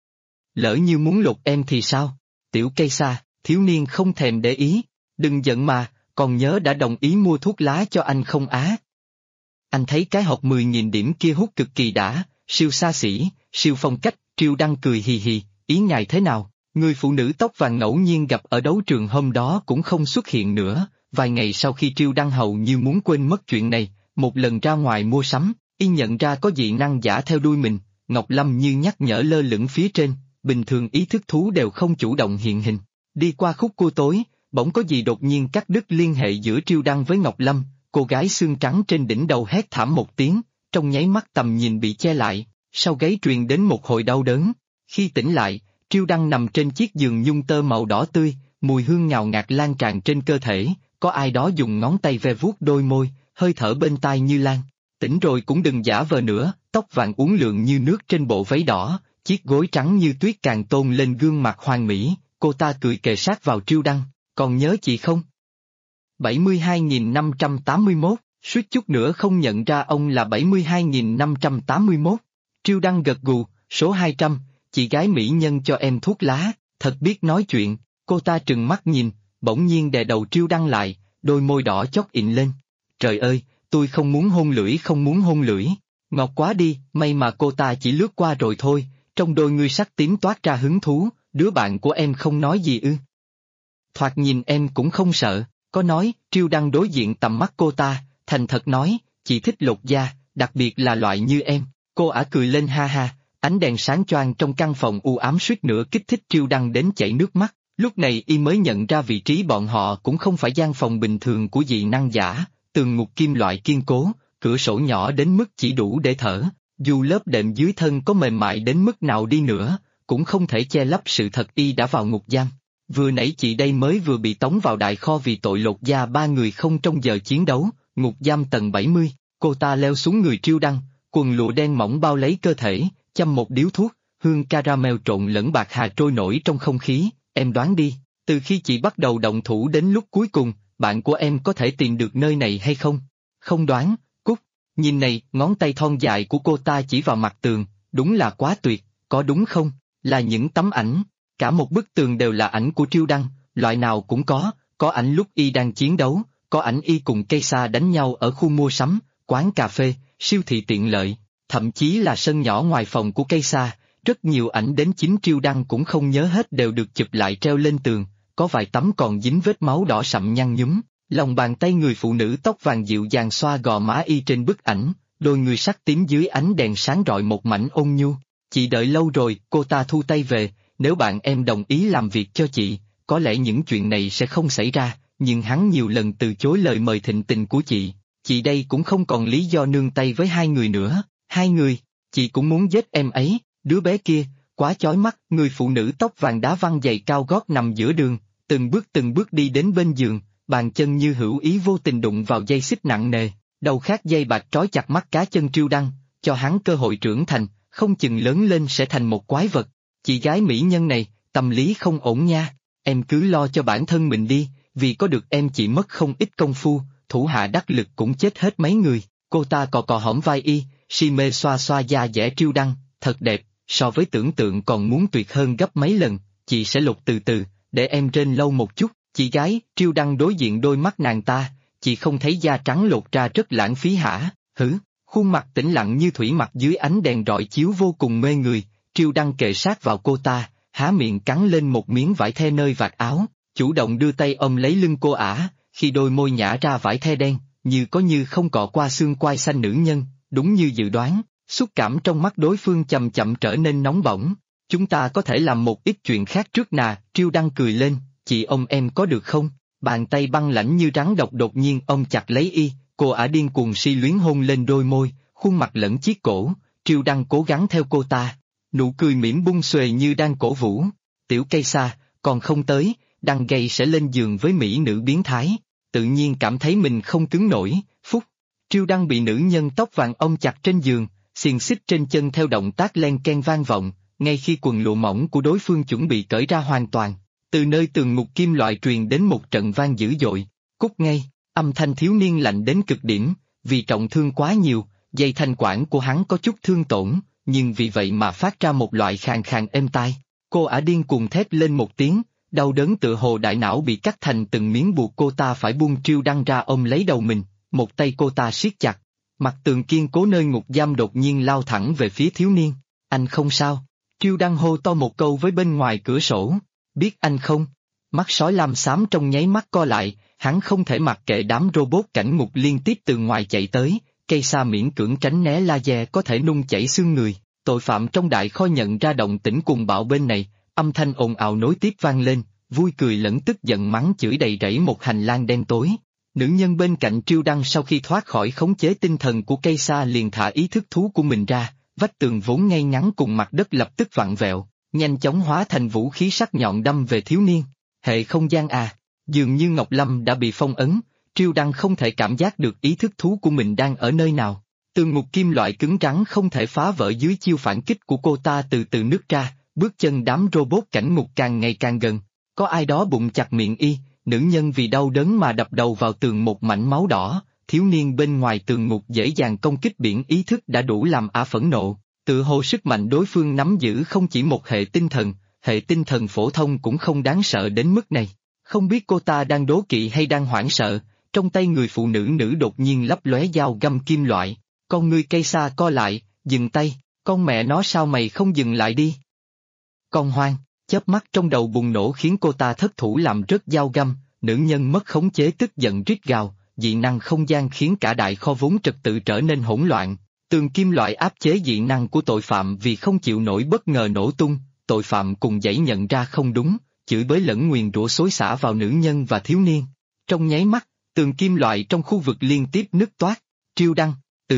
Lỡ như muốn lột em thì sao? Tiểu cây xa, thiếu niên không thèm để ý, đừng giận mà, còn nhớ đã đồng ý mua thuốc lá cho anh không á? Anh thấy cái hộp 10.000 điểm kia hút cực kỳ đã, siêu xa xỉ, siêu phong cách. Triêu Đăng cười hì hì, ý ngài thế nào? Người phụ nữ tóc vàng ngẫu nhiên gặp ở đấu trường hôm đó cũng không xuất hiện nữa. Vài ngày sau khi Triêu Đăng hầu như muốn quên mất chuyện này, một lần ra ngoài mua sắm, y nhận ra có dị năng giả theo đuôi mình. Ngọc Lâm như nhắc nhở lơ lửng phía trên, bình thường ý thức thú đều không chủ động hiện hình. Đi qua khúc cua tối, bỗng có gì đột nhiên cắt đứt liên hệ giữa Triêu Đăng với Ngọc Lâm. Cô gái xương trắng trên đỉnh đầu hét thảm một tiếng, trong nháy mắt tầm nhìn bị che lại, sau gáy truyền đến một hồi đau đớn. Khi tỉnh lại, Triêu Đăng nằm trên chiếc giường nhung tơ màu đỏ tươi, mùi hương ngào ngạt lan tràn trên cơ thể, có ai đó dùng ngón tay ve vuốt đôi môi, hơi thở bên tai như lan. Tỉnh rồi cũng đừng giả vờ nữa, tóc vàng uốn lượn như nước trên bộ váy đỏ, chiếc gối trắng như tuyết càng tôn lên gương mặt hoàn mỹ. Cô ta cười kề sát vào Triêu Đăng, còn nhớ chị không? 72.581, suýt chút nữa không nhận ra ông là 72.581. Triêu Đăng gật gù, số 200, chị gái mỹ nhân cho em thuốc lá, thật biết nói chuyện. Cô ta trừng mắt nhìn, bỗng nhiên đè đầu Triêu Đăng lại, đôi môi đỏ chót ịn lên. Trời ơi, tôi không muốn hôn lưỡi, ngọt quá đi. May mà cô ta chỉ lướt qua rồi thôi, trong đôi ngươi sắc tím toát ra hứng thú. Đứa bạn của em không nói gì ư? Thoạt nhìn em cũng không sợ. Có nói, Triêu Đăng đối diện tầm mắt cô ta, thành thật nói, chị thích lột da, đặc biệt là loại như em. Cô ả cười lên ha ha, ánh đèn sáng choang trong căn phòng u ám suýt nữa kích thích Triêu Đăng đến chảy nước mắt. Lúc này y mới nhận ra vị trí bọn họ cũng không phải gian phòng bình thường của dị năng giả, tường ngục kim loại kiên cố, cửa sổ nhỏ đến mức chỉ đủ để thở, dù lớp đệm dưới thân có mềm mại đến mức nào đi nữa, cũng không thể che lấp sự thật y đã vào ngục giam. Vừa nãy chị đây mới vừa bị tống vào đại kho vì tội lột da 3 người không trong giờ chiến đấu, ngục giam tầng 70, cô ta leo xuống người Triêu Đăng, quần lụa đen mỏng bao lấy cơ thể, châm một điếu thuốc, hương caramel trộn lẫn bạc hà trôi nổi trong không khí, em đoán đi, từ khi chị bắt đầu động thủ đến lúc cuối cùng, bạn của em có thể tìm được nơi này hay không? Không đoán, Cúc, nhìn này, ngón tay thon dài của cô ta chỉ vào mặt tường, đúng là quá tuyệt, có đúng không? Là những tấm ảnh, cả một bức tường đều là ảnh của Triêu Đăng, loại nào cũng có ảnh lúc y đang chiến đấu, có ảnh y cùng cây sa đánh nhau ở khu mua sắm, quán cà phê, siêu thị tiện lợi, thậm chí là sân nhỏ ngoài phòng của cây sa, rất nhiều ảnh đến chính Triêu Đăng cũng không nhớ hết đều được chụp lại treo lên tường, có vài tấm còn dính vết máu đỏ sậm nhăn nhúm, lòng bàn tay người phụ nữ tóc vàng dịu dàng xoa gò má y trên bức ảnh, đôi người sắc tím dưới ánh đèn sáng rọi một mảnh ôn nhu. Chị đợi lâu rồi, cô ta thu tay về, nếu bạn em đồng ý làm việc cho chị, có lẽ những chuyện này sẽ không xảy ra, nhưng hắn nhiều lần từ chối lời mời thịnh tình của chị đây cũng không còn lý do nương tay với hai người nữa, hai người, chị cũng muốn giết em ấy, đứa bé kia, quá chói mắt, người phụ nữ tóc vàng đá văng giày cao gót nằm giữa đường, từng bước đi đến bên giường, bàn chân như hữu ý vô tình đụng vào dây xích nặng nề, đầu khác dây bạc trói chặt mắt cá chân Triêu Đăng, cho hắn cơ hội trưởng thành, không chừng lớn lên sẽ thành một quái vật. Chị gái mỹ nhân này, tâm lý không ổn nha, em cứ lo cho bản thân mình đi, vì có được em chị mất không ít công phu, thủ hạ đắc lực cũng chết hết mấy người. Cô ta cò hõm vai y, si mê xoa xoa da dẻ Triêu Đăng, thật đẹp, so với tưởng tượng còn muốn tuyệt hơn gấp mấy lần, chị sẽ lột từ từ, để em rên lâu một chút. Chị gái, Triêu Đăng đối diện đôi mắt nàng ta, chị không thấy da trắng lột ra rất lãng phí hả, hử? Khuôn mặt tĩnh lặng như thủy mặc dưới ánh đèn rọi chiếu vô cùng mê người, Triêu Đăng kề sát vào cô ta, há miệng cắn lên một miếng vải the nơi vạt áo, chủ động đưa tay ôm lấy lưng cô ả, khi đôi môi nhả ra vải the đen, như có như không cọ qua xương quai xanh nữ nhân, đúng như dự đoán, xúc cảm trong mắt đối phương chậm chậm trở nên nóng bỏng. Chúng ta có thể làm một ít chuyện khác trước nà, Triêu Đăng cười lên, chị ôm em có được không? Bàn tay băng lãnh như rắn độc đột nhiên ôm chặt lấy y, cô ả điên cuồng si luyến hôn lên đôi môi, khuôn mặt lẫn chiếc cổ, Triêu Đăng cố gắng theo cô ta, nụ cười mỉm bung xuề như đang cổ vũ. Tiểu cây sa, còn không tới, Đăng gay sẽ lên giường với mỹ nữ biến thái, tự nhiên cảm thấy mình không cứng nổi, phúc. Triêu Đăng bị nữ nhân tóc vàng ôm chặt trên giường, xiềng xích trên chân theo động tác len ken vang vọng, ngay khi quần lụa mỏng của đối phương chuẩn bị cởi ra hoàn toàn. Từ nơi tường ngục kim loại truyền đến một trận vang dữ dội, cút ngay, âm thanh thiếu niên lạnh đến cực điểm, vì trọng thương quá nhiều, dây thanh quản của hắn có chút thương tổn, nhưng vì vậy mà phát ra một loại khàn khàn êm tai. Cô ả điên cuồng thét lên một tiếng, đau đớn tựa hồ đại não bị cắt thành từng miếng buộc cô ta phải buông Triêu Đăng ra ôm lấy đầu mình, một tay cô ta siết chặt, mặt tường kiên cố nơi ngục giam đột nhiên lao thẳng về phía thiếu niên. Anh không sao? Triêu Đăng hô to một câu với bên ngoài cửa sổ. Biết anh không? Mắt sói lam xám trong nháy mắt co lại, hắn không thể mặc kệ đám robot cảnh ngục liên tiếp từ ngoài chạy tới, cây sa miễn cưỡng tránh né laser có thể nung chảy xương người. Tội phạm trong đại kho nhận ra động tĩnh cuồng bạo bên này, âm thanh ồn ào nối tiếp vang lên, vui cười lẫn tức giận mắng chửi đầy rẫy một hành lang đen tối. Nữ nhân bên cạnh Triêu Đăng sau khi thoát khỏi khống chế tinh thần của cây sa liền thả ý thức thú của mình ra, vách tường vốn ngay ngắn cùng mặt đất lập tức vặn vẹo, nhanh chóng hóa thành vũ khí sắc nhọn đâm về thiếu niên. Hệ không gian à, dường như Ngọc Lâm đã bị phong ấn, Triêu Đăng không thể cảm giác được ý thức thú của mình đang ở nơi nào. Tường ngục kim loại cứng rắn không thể phá vỡ dưới chiêu phản kích của cô ta từ từ nứt ra, bước chân đám robot cảnh ngục càng ngày càng gần. Có ai đó bụng chặt miệng y, nữ nhân vì đau đớn mà đập đầu vào tường một mảnh máu đỏ, thiếu niên bên ngoài tường ngục dễ dàng công kích biển ý thức đã đủ làm ả phẫn nộ. Tự hồ sức mạnh đối phương nắm giữ không chỉ một hệ tinh thần phổ thông cũng không đáng sợ đến mức này. Không biết cô ta đang đố kỵ hay đang hoảng sợ, trong tay người phụ nữ đột nhiên lấp lóe dao găm kim loại, con ngươi cây sa co lại, dừng tay, con mẹ nó sao mày không dừng lại đi? Con hoang, chớp mắt trong đầu bùng nổ khiến cô ta thất thủ làm rớt dao găm, Nữ nhân mất khống chế tức giận rít gào, dị năng không gian khiến cả đại kho vốn trật tự trở nên hỗn loạn. Tường kim loại áp chế dị năng của tội phạm vì không chịu nổi bất ngờ nổ tung, tội phạm cùng dãy nhận ra không đúng, chửi bới lẫn nguyền rủa xối xả vào nữ nhân và thiếu niên. Trong nháy mắt, tường kim loại trong khu vực liên tiếp nứt toát. Triêu Đăng,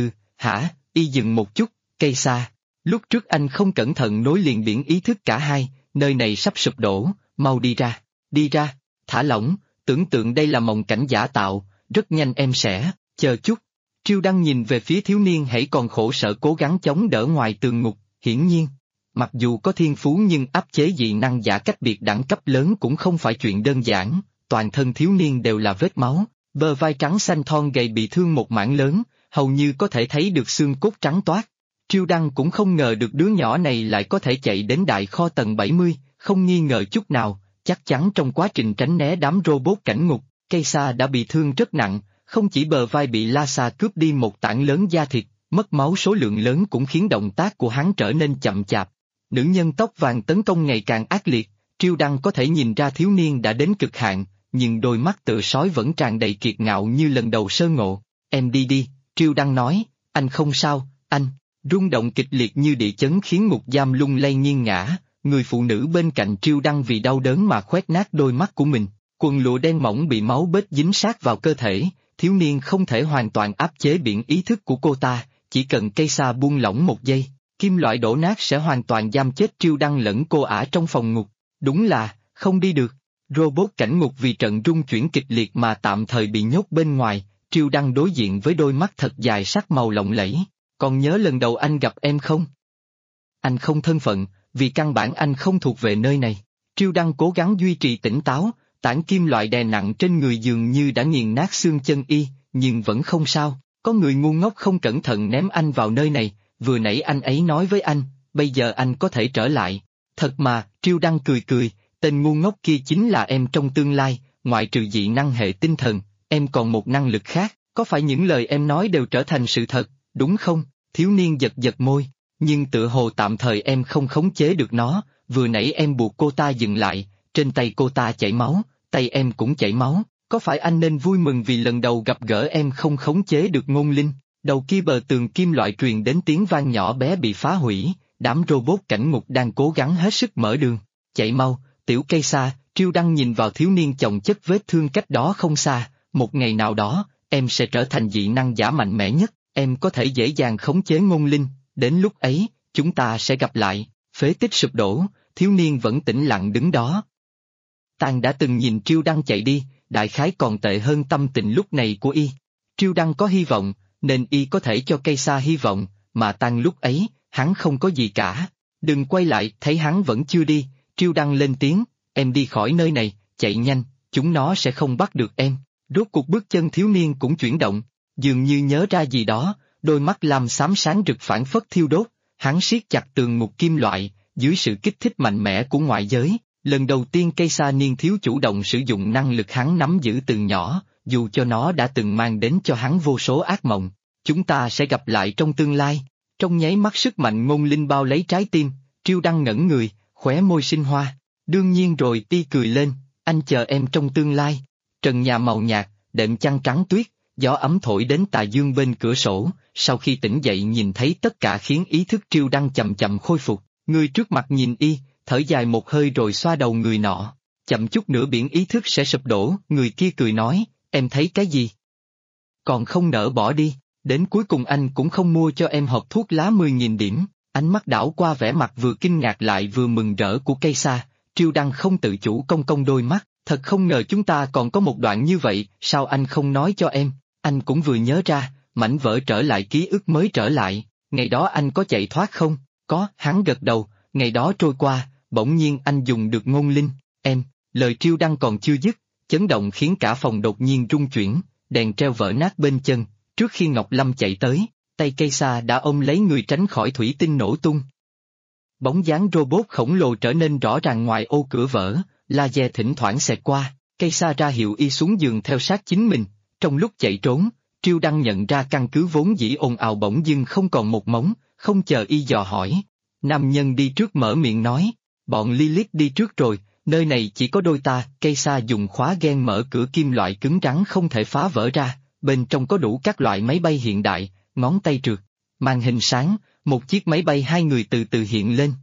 hả, y dừng một chút, cây xa. Lúc trước anh không cẩn thận nối liền biển ý thức cả hai, nơi này sắp sụp đổ, mau đi ra, thả lỏng, tưởng tượng đây là mộng cảnh giả tạo, rất nhanh em sẽ, chờ chút. Triêu Đăng nhìn về phía thiếu niên hãy còn khổ sở cố gắng chống đỡ ngoài tường ngục, hiển nhiên. Mặc dù có thiên phú nhưng áp chế dị năng giả cách biệt đẳng cấp lớn cũng không phải chuyện đơn giản, toàn thân thiếu niên đều là vết máu, bờ vai trắng xanh thon gầy bị thương một mảng lớn, hầu như có thể thấy được xương cốt trắng toát. Triêu Đăng cũng không ngờ được đứa nhỏ này lại có thể chạy đến đại kho tầng 70, không nghi ngờ chút nào, chắc chắn trong quá trình tránh né đám robot cảnh ngục, cây sa đã bị thương rất nặng, không chỉ bờ vai bị Lhasa cướp đi một tảng lớn da thịt, mất máu số lượng lớn cũng khiến động tác của hắn trở nên chậm chạp. Nữ nhân tóc vàng tấn công ngày càng ác liệt, Triêu Đăng có thể nhìn ra thiếu niên đã đến cực hạn, nhưng đôi mắt tựa sói vẫn tràn đầy kiệt ngạo như lần đầu sơ ngộ. Em đi, Triêu Đăng nói, anh không sao, anh. Rung động kịch liệt như địa chấn khiến ngục giam lung lay nghiêng ngã, người phụ nữ bên cạnh Triêu Đăng vì đau đớn mà khoét nát đôi mắt của mình, quần lụa đen mỏng bị máu bết dính sát vào cơ thể, thiếu niên không thể hoàn toàn áp chế biển ý thức của cô ta, chỉ cần cây sa buông lỏng một giây, kim loại đổ nát sẽ hoàn toàn giam chết Triêu Đăng lẫn cô ả trong phòng ngục, đúng là, không đi được. Robot cảnh ngục vì trận rung chuyển kịch liệt mà tạm thời bị nhốt bên ngoài, Triêu Đăng đối diện với đôi mắt thật dài sắc màu lộng lẫy. Còn nhớ lần đầu anh gặp em không? Anh không thân phận, vì căn bản anh không thuộc về nơi này. Triêu Đăng cố gắng duy trì tỉnh táo, tảng kim loại đè nặng trên người dường như đã nghiền nát xương chân y, nhưng vẫn không sao. Có người ngu ngốc không cẩn thận ném anh vào nơi này, vừa nãy anh ấy nói với anh, bây giờ anh có thể trở lại. Thật mà, Triêu Đăng cười, tên ngu ngốc kia chính là em trong tương lai, ngoại trừ dị năng hệ tinh thần, em còn một năng lực khác, có phải những lời em nói đều trở thành sự thật, đúng không? Thiếu niên giật môi, nhưng tựa hồ tạm thời em không khống chế được nó, vừa nãy em buộc cô ta dừng lại, trên tay cô ta chảy máu, tay em cũng chảy máu, có phải anh nên vui mừng vì lần đầu gặp gỡ em không khống chế được ngôn linh? Đầu kia bờ tường kim loại truyền đến tiếng vang nhỏ bé bị phá hủy, đám robot cảnh ngục đang cố gắng hết sức mở đường, chạy mau, tiểu cây sa. Triêu Đăng nhìn vào thiếu niên chồng chất vết thương cách đó không xa, một ngày nào đó, em sẽ trở thành dị năng giả mạnh mẽ nhất. Em có thể dễ dàng khống chế ngôn linh, đến lúc ấy, chúng ta sẽ gặp lại. Phế tích sụp đổ, thiếu niên vẫn tĩnh lặng đứng đó. Tang đã từng nhìn Triêu Đăng chạy đi, đại khái còn tệ hơn tâm tình lúc này của y. Triêu Đăng có hy vọng, nên y có thể cho cây sa hy vọng, mà Tang lúc ấy, hắn không có gì cả. Đừng quay lại, thấy hắn vẫn chưa đi, Triêu Đăng lên tiếng, em đi khỏi nơi này, chạy nhanh, chúng nó sẽ không bắt được em. Rốt cuộc bước chân thiếu niên cũng chuyển động. Dường như nhớ ra gì đó, đôi mắt lam xám sáng rực phản phất thiêu đốt, hắn siết chặt tường ngục kim loại, dưới sự kích thích mạnh mẽ của ngoại giới, lần đầu tiên cây sa niên thiếu chủ động sử dụng năng lực hắn nắm giữ từ nhỏ, dù cho nó đã từng mang đến cho hắn vô số ác mộng. Chúng ta sẽ gặp lại trong tương lai. Trong nháy mắt sức mạnh ngôn linh bao lấy trái tim, Triêu Đăng ngẩn người, khóe môi sinh hoa. Đương nhiên rồi, y cười lên, anh chờ em trong tương lai. Trần nhà màu nhạt, đệm chăn trắng tuyết. Gió ấm thổi đến tà dương bên cửa sổ, sau khi tỉnh dậy nhìn thấy tất cả khiến ý thức Triêu Đăng chậm chậm khôi phục, người trước mặt nhìn y, thở dài một hơi rồi xoa đầu người nọ, chậm chút nữa biển ý thức sẽ sụp đổ, người kia cười nói, em thấy cái gì? Còn không nỡ bỏ đi, đến cuối cùng anh cũng không mua cho em hộp thuốc lá 10.000 điểm, ánh mắt đảo qua vẻ mặt vừa kinh ngạc lại vừa mừng rỡ của cây sa, Triêu Đăng không tự chủ cong đôi mắt, thật không ngờ chúng ta còn có một đoạn như vậy, sao anh không nói cho em? Anh cũng vừa nhớ ra, mảnh vỡ trở lại ký ức mới trở lại, ngày đó anh có chạy thoát không? Có, hắn gật đầu, ngày đó trôi qua, bỗng nhiên anh dùng được ngôn linh, em, lời Triêu Đăng còn chưa dứt, chấn động khiến cả phòng đột nhiên rung chuyển, đèn treo vỡ nát bên chân, trước khi Ngọc Lâm chạy tới, tay cây sa đã ôm lấy người tránh khỏi thủy tinh nổ tung. Bóng dáng robot khổng lồ trở nên rõ ràng ngoài ô cửa vỡ, laser thỉnh thoảng xẹt qua, cây sa ra hiệu y xuống giường theo sát chính mình. Trong lúc chạy trốn, Triêu Đăng nhận ra căn cứ vốn dĩ ồn ào bỗng dưng không còn một mống, không chờ y dò hỏi. Nam nhân đi trước mở miệng nói, bọn Lilith đi trước rồi, Nơi này chỉ có đôi ta, cây sa dùng khóa gen mở cửa kim loại cứng rắn không thể phá vỡ ra, bên trong có đủ các loại máy bay hiện đại, ngón tay trượt, màn hình sáng, một chiếc máy bay hai người từ từ hiện lên.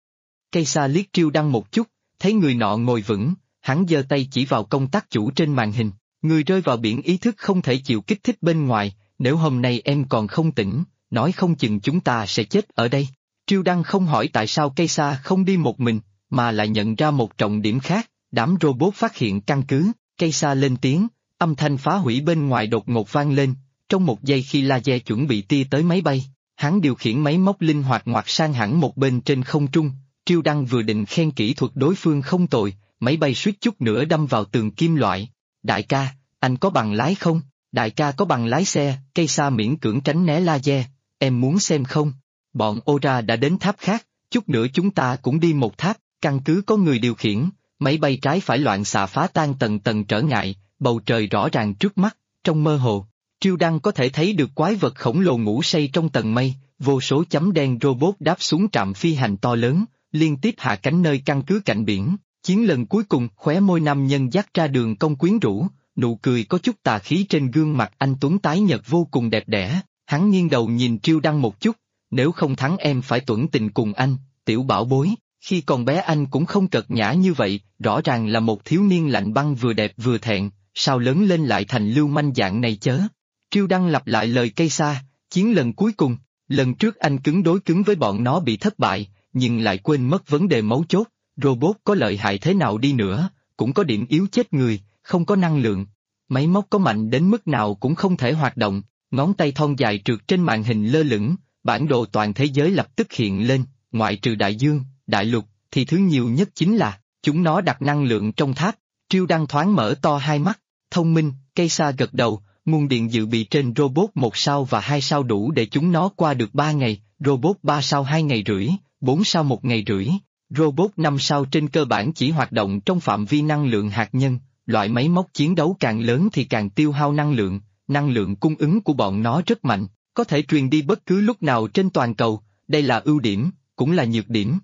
Cây sa liếc Triêu Đăng một chút, thấy người nọ ngồi vững, hắn giơ tay chỉ vào công tắc chủ trên màn hình, người rơi vào biển ý thức không thể chịu kích thích bên ngoài, nếu hôm nay em còn không tỉnh, nói không chừng chúng ta sẽ chết ở đây. Triêu Đăng không hỏi tại sao cây sa không đi một mình, mà lại nhận ra một trọng điểm khác, đám robot phát hiện căn cứ, cây sa lên tiếng, âm thanh phá hủy bên ngoài đột ngột vang lên, trong một giây khi laser chuẩn bị tia tới máy bay, hắn điều khiển máy móc linh hoạt ngoặt sang hẳn một bên trên không trung, Triêu Đăng vừa định khen kỹ thuật đối phương không tồi, máy bay suýt chút nữa đâm vào tường kim loại. Đại ca, anh có bằng lái không? Đại ca có bằng lái xe, cây sa miễn cưỡng tránh né laser, em muốn xem không? Bọn Ora đã đến tháp khác, chút nữa chúng ta cũng đi một tháp, căn cứ có người điều khiển, máy bay trái phải loạn xạ phá tan tầng tầng trở ngại, bầu trời rõ ràng trước mắt, trong mơ hồ, Triêu Đăng có thể thấy được quái vật khổng lồ ngủ say trong tầng mây, vô số chấm đen robot đáp xuống trạm phi hành to lớn, liên tiếp hạ cánh nơi căn cứ cạnh biển, chiến lần cuối cùng khóe môi nam nhân dắt ra đường cong quyến rũ, nụ cười có chút tà khí trên gương mặt anh tuấn tái nhợt vô cùng đẹp đẽ, hắn nghiêng đầu nhìn Triêu Đăng một chút, nếu không thắng em phải tuẫn tình cùng anh, tiểu bảo bối, khi còn bé anh cũng không cợt nhã như vậy, rõ ràng là một thiếu niên lạnh băng vừa đẹp vừa thẹn, sao lớn lên lại thành lưu manh dạng này chớ. Triêu Đăng lặp lại lời cây sa, chiến lần cuối cùng, lần trước anh cứng đối cứng với bọn nó bị thất bại, nhưng lại quên mất vấn đề mấu chốt, robot có lợi hại thế nào đi nữa, cũng có điểm yếu chết người, không có năng lượng. Máy móc có mạnh đến mức nào cũng không thể hoạt động, ngón tay thon dài trượt trên màn hình lơ lửng, bản đồ toàn thế giới lập tức hiện lên, ngoại trừ đại dương, đại lục, thì thứ nhiều nhất chính là, chúng nó đặt năng lượng trong tháp. Triêu Đăng thoáng mở to hai mắt, thông minh, cây sa gật đầu, nguồn điện dự bị trên robot 1 sao và 2 sao đủ để chúng nó qua được 3 ngày, robot 3 sao 2 ngày rưỡi, 4 sao 1 ngày rưỡi, robot 5 sao trên cơ bản chỉ hoạt động trong phạm vi năng lượng hạt nhân, loại máy móc chiến đấu càng lớn thì càng tiêu hao năng lượng cung ứng của bọn nó rất mạnh, có thể truyền đi bất cứ lúc nào trên toàn cầu, đây là ưu điểm, cũng là nhược điểm.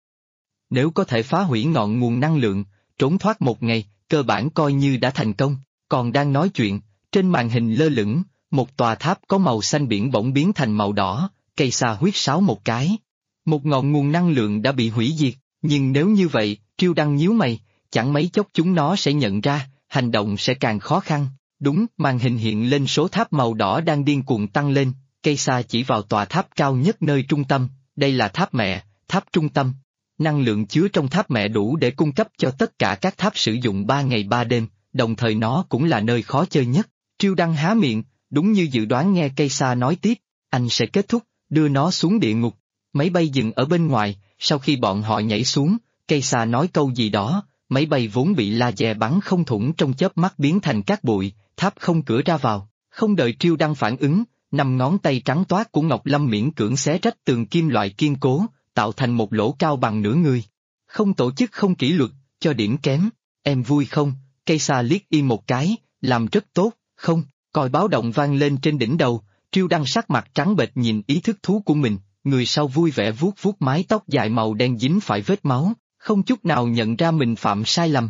Nếu có thể phá hủy ngọn nguồn năng lượng, trốn thoát một ngày, cơ bản coi như đã thành công, còn đang nói chuyện, trên màn hình lơ lửng, một tòa tháp có màu xanh biển bỗng biến thành màu đỏ, cây sa huýt sáo một cái. Một ngọn nguồn năng lượng đã bị hủy diệt, nhưng nếu như vậy, Triêu Đăng nhíu mày, chẳng mấy chốc chúng nó sẽ nhận ra, hành động sẽ càng khó khăn. Đúng, màn hình hiện lên số tháp màu đỏ đang điên cuồng tăng lên, cây sa chỉ vào tòa tháp cao nhất nơi trung tâm, đây là tháp mẹ, tháp trung tâm. Năng lượng chứa trong tháp mẹ đủ để cung cấp cho tất cả các tháp sử dụng 3 ngày 3 đêm, đồng thời nó cũng là nơi khó chơi nhất. Triêu Đăng há miệng, đúng như dự đoán nghe cây sa nói tiếp, anh sẽ kết thúc, đưa nó xuống địa ngục. Máy bay dừng ở bên ngoài, sau khi bọn họ nhảy xuống, cây sa nói câu gì đó, máy bay vốn bị laser bắn không thủng trong chớp mắt biến thành cát bụi, tháp không cửa ra vào, không đợi Triêu Đăng phản ứng, 5 ngón tay trắng toát của Ngọc Lâm miễn cưỡng xé rách tường kim loại kiên cố, tạo thành một lỗ cao bằng nửa người. Không tổ chức không kỷ luật, cho điểm kém, em vui không? Cây sa liếc y một cái, làm rất tốt, không? Còi báo động vang lên trên đỉnh đầu, Triêu Đăng sắc mặt trắng bệch nhìn ý thức thú của mình, người sau vui vẻ vuốt vuốt mái tóc dài màu đen dính phải vết máu, không chút nào nhận ra mình phạm sai lầm.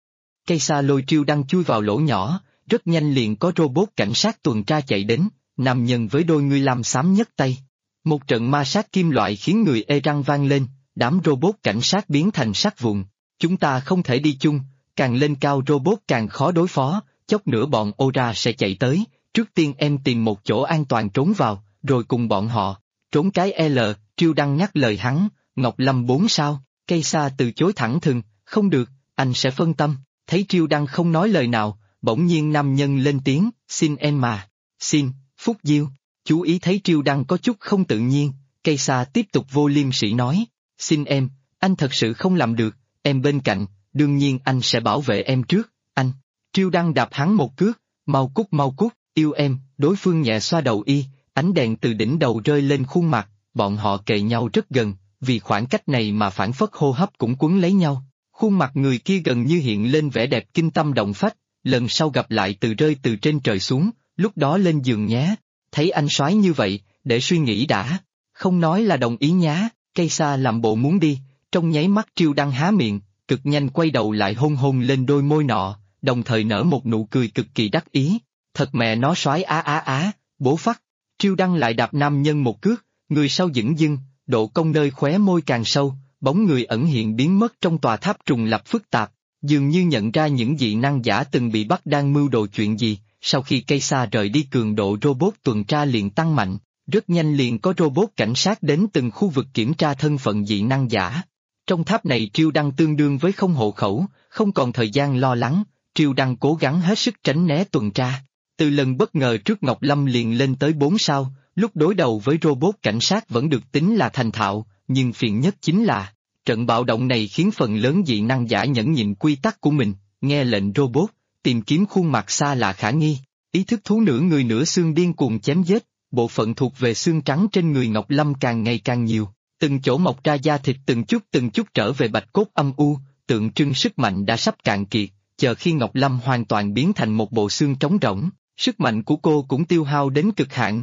Cây sa lôi Triêu Đăng chui vào lỗ nhỏ, rất nhanh liền có robot cảnh sát tuần tra chạy đến, nam nhân với đôi ngươi lam xám nhấc tay. Một trận ma sát kim loại khiến người ê răng vang lên, đám robot cảnh sát biến thành sắt vụn. Chúng ta không thể đi chung, càng lên cao robot càng khó đối phó, chốc nữa bọn Ora sẽ chạy tới, trước tiên em tìm một chỗ an toàn trốn vào, rồi cùng bọn họ. Trốn cái L, Triêu Đăng nhắc lời hắn, Ngọc Lâm 4 sao, cây sa từ chối thẳng thừng, không được, anh sẽ phân tâm, thấy Triêu Đăng không nói lời nào, bỗng nhiên nam nhân lên tiếng, xin em mà, xin, Phúc Diêu. Chú ý thấy Triêu Đăng có chút không tự nhiên, cây sa tiếp tục vô liêm sỉ nói, xin em, anh thật sự không làm được, em bên cạnh, đương nhiên anh sẽ bảo vệ em trước, anh. Triêu Đăng đạp hắn một cước, mau cút, yêu em, đối phương nhẹ xoa đầu y, ánh đèn từ đỉnh đầu rơi lên khuôn mặt, bọn họ kề nhau rất gần, vì khoảng cách này mà phản phất hô hấp cũng quấn lấy nhau. Khuôn mặt người kia gần như hiện lên vẻ đẹp kinh tâm động phách, lần sau gặp lại từ rơi từ trên trời xuống, lúc đó lên giường nhé. Thấy anh soái như vậy, để suy nghĩ đã, không nói là đồng ý nhá, cây sa làm bộ muốn đi, trong nháy mắt Triêu Đăng há miệng, cực nhanh quay đầu lại hôn hôn lên đôi môi nọ, đồng thời nở một nụ cười cực kỳ đắc ý. Thật mẹ nó soái á á á, bố phắt. Triêu Đăng lại đạp nam nhân một cước, người sau dửng dưng, độ cong nơi khóe môi càng sâu, bóng người ẩn hiện biến mất trong tòa tháp trùng lập phức tạp, dường như nhận ra những dị năng giả từng bị bắt đang mưu đồ chuyện gì. Sau khi cây xa rời đi cường độ robot tuần tra liền tăng mạnh, rất nhanh liền có robot cảnh sát đến từng khu vực kiểm tra thân phận dị năng giả. Trong tháp này Triêu Đăng tương đương với không hộ khẩu, không còn thời gian lo lắng, Triêu Đăng cố gắng hết sức tránh né tuần tra. Từ lần bất ngờ trước Ngọc Lâm liền lên tới 4 sao, lúc đối đầu với robot cảnh sát vẫn được tính là thành thạo, nhưng phiền nhất chính là, trận bạo động này khiến phần lớn dị năng giả nhẫn nhịn quy tắc của mình, nghe lệnh robot, tìm kiếm khuôn mặt xa lạ khả nghi, ý thức thú nửa người nửa xương điên cuồng chém giết, bộ phận thuộc về xương trắng trên người Ngọc Lâm càng ngày càng nhiều, từng chỗ mọc ra da thịt từng chút trở về bạch cốt âm u, tượng trưng sức mạnh đã sắp cạn kiệt, chờ khi Ngọc Lâm hoàn toàn biến thành một bộ xương trống rỗng, sức mạnh của cô cũng tiêu hao đến cực hạn.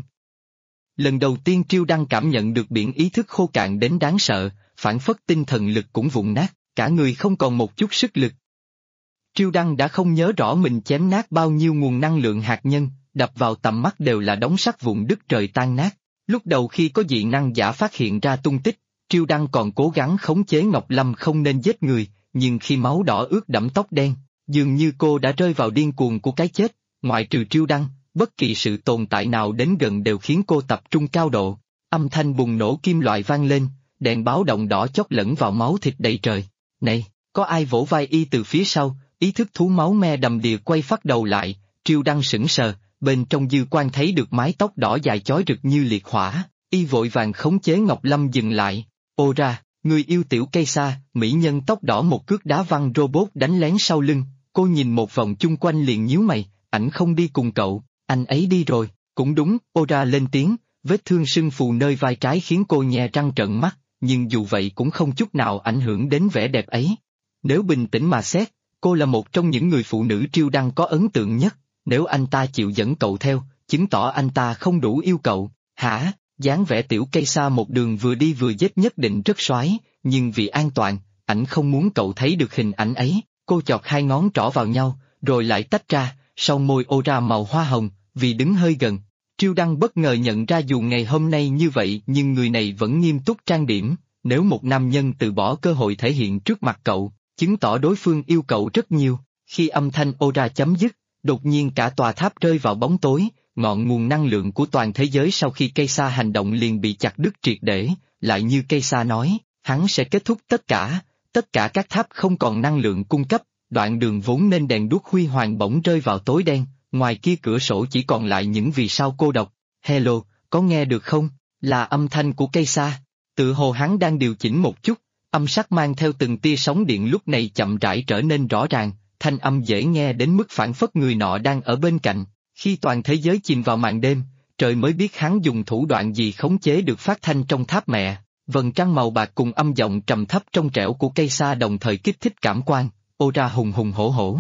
Lần đầu tiên Triêu Đăng cảm nhận được biển ý thức khô cạn đến đáng sợ, phản phất tinh thần lực cũng vụn nát, cả người không còn một chút sức lực. Triêu Đăng đã không nhớ rõ mình chém nát bao nhiêu nguồn năng lượng hạt nhân, đập vào tầm mắt đều là đống sắt vụn đứt trời tan nát. Lúc đầu khi có dị năng giả phát hiện ra tung tích, Triêu Đăng còn cố gắng khống chế Ngọc Lâm không nên giết người, nhưng khi máu đỏ ướt đẫm tóc đen, dường như cô đã rơi vào điên cuồng của cái chết, ngoại trừ Triêu Đăng, bất kỳ sự tồn tại nào đến gần đều khiến cô tập trung cao độ. Âm thanh bùng nổ kim loại vang lên, đèn báo động đỏ chót lẫn vào máu thịt đầy trời. Này, có ai vỗ vai y từ phía sau, ý thức thú máu me đầm đìa quay phát đầu lại, Triêu Đăng sững sờ, bên trong dư quan thấy được mái tóc đỏ dài chói rực như liệt hỏa, y vội vàng khống chế Ngọc Lâm dừng lại. Ô ra, người yêu tiểu cây xa, mỹ nhân tóc đỏ một cước đá văng robot đánh lén sau lưng, cô nhìn một vòng chung quanh liền nhíu mày, ảnh không đi cùng cậu, anh ấy đi rồi, cũng đúng, ô ra lên tiếng, vết thương sưng phù nơi vai trái khiến cô nhe răng trợn mắt, nhưng dù vậy cũng không chút nào ảnh hưởng đến vẻ đẹp ấy. Nếu bình tĩnh mà xét, cô là một trong những người phụ nữ Triêu Đăng có ấn tượng nhất, nếu anh ta chịu dẫn cậu theo, chứng tỏ anh ta không đủ yêu cậu, hả? Dáng vẻ tiểu cây xa một đường vừa đi vừa giết nhất định rất soái, nhưng vì an toàn, ảnh không muốn cậu thấy được hình ảnh ấy, cô chọt hai ngón trỏ vào nhau, rồi lại tách ra, sau môi ô ra màu hoa hồng, vì đứng hơi gần. Triêu Đăng bất ngờ nhận ra dù ngày hôm nay như vậy nhưng người này vẫn nghiêm túc trang điểm, nếu một nam nhân từ bỏ cơ hội thể hiện trước mặt cậu, chứng tỏ đối phương yêu cậu rất nhiều. Khi âm thanh ô ra chấm dứt, đột nhiên cả tòa tháp rơi vào bóng tối, ngọn nguồn năng lượng của toàn thế giới sau khi cây sa hành động liền bị chặt đứt triệt để, lại như cây sa nói, hắn sẽ kết thúc tất cả các tháp không còn năng lượng cung cấp, đoạn đường vốn nên đèn đuốc huy hoàng bỗng rơi vào tối đen, ngoài kia cửa sổ chỉ còn lại những vì sao cô độc. Hello, có nghe được không? Là âm thanh của cây sa. Tự hồ hắn đang điều chỉnh một chút, âm sắc mang theo từng tia sóng điện lúc này chậm rãi trở nên rõ ràng, thanh âm dễ nghe đến mức phảng phất người nọ đang ở bên cạnh. Khi toàn thế giới chìm vào màn đêm, trời mới biết hắn dùng thủ đoạn gì khống chế được phát thanh trong tháp mẹ. Vầng trăng màu bạc cùng âm giọng trầm thấp trong trẻo của cây sa đồng thời kích thích cảm quan. Ô ra hùng hùng hổ hổ.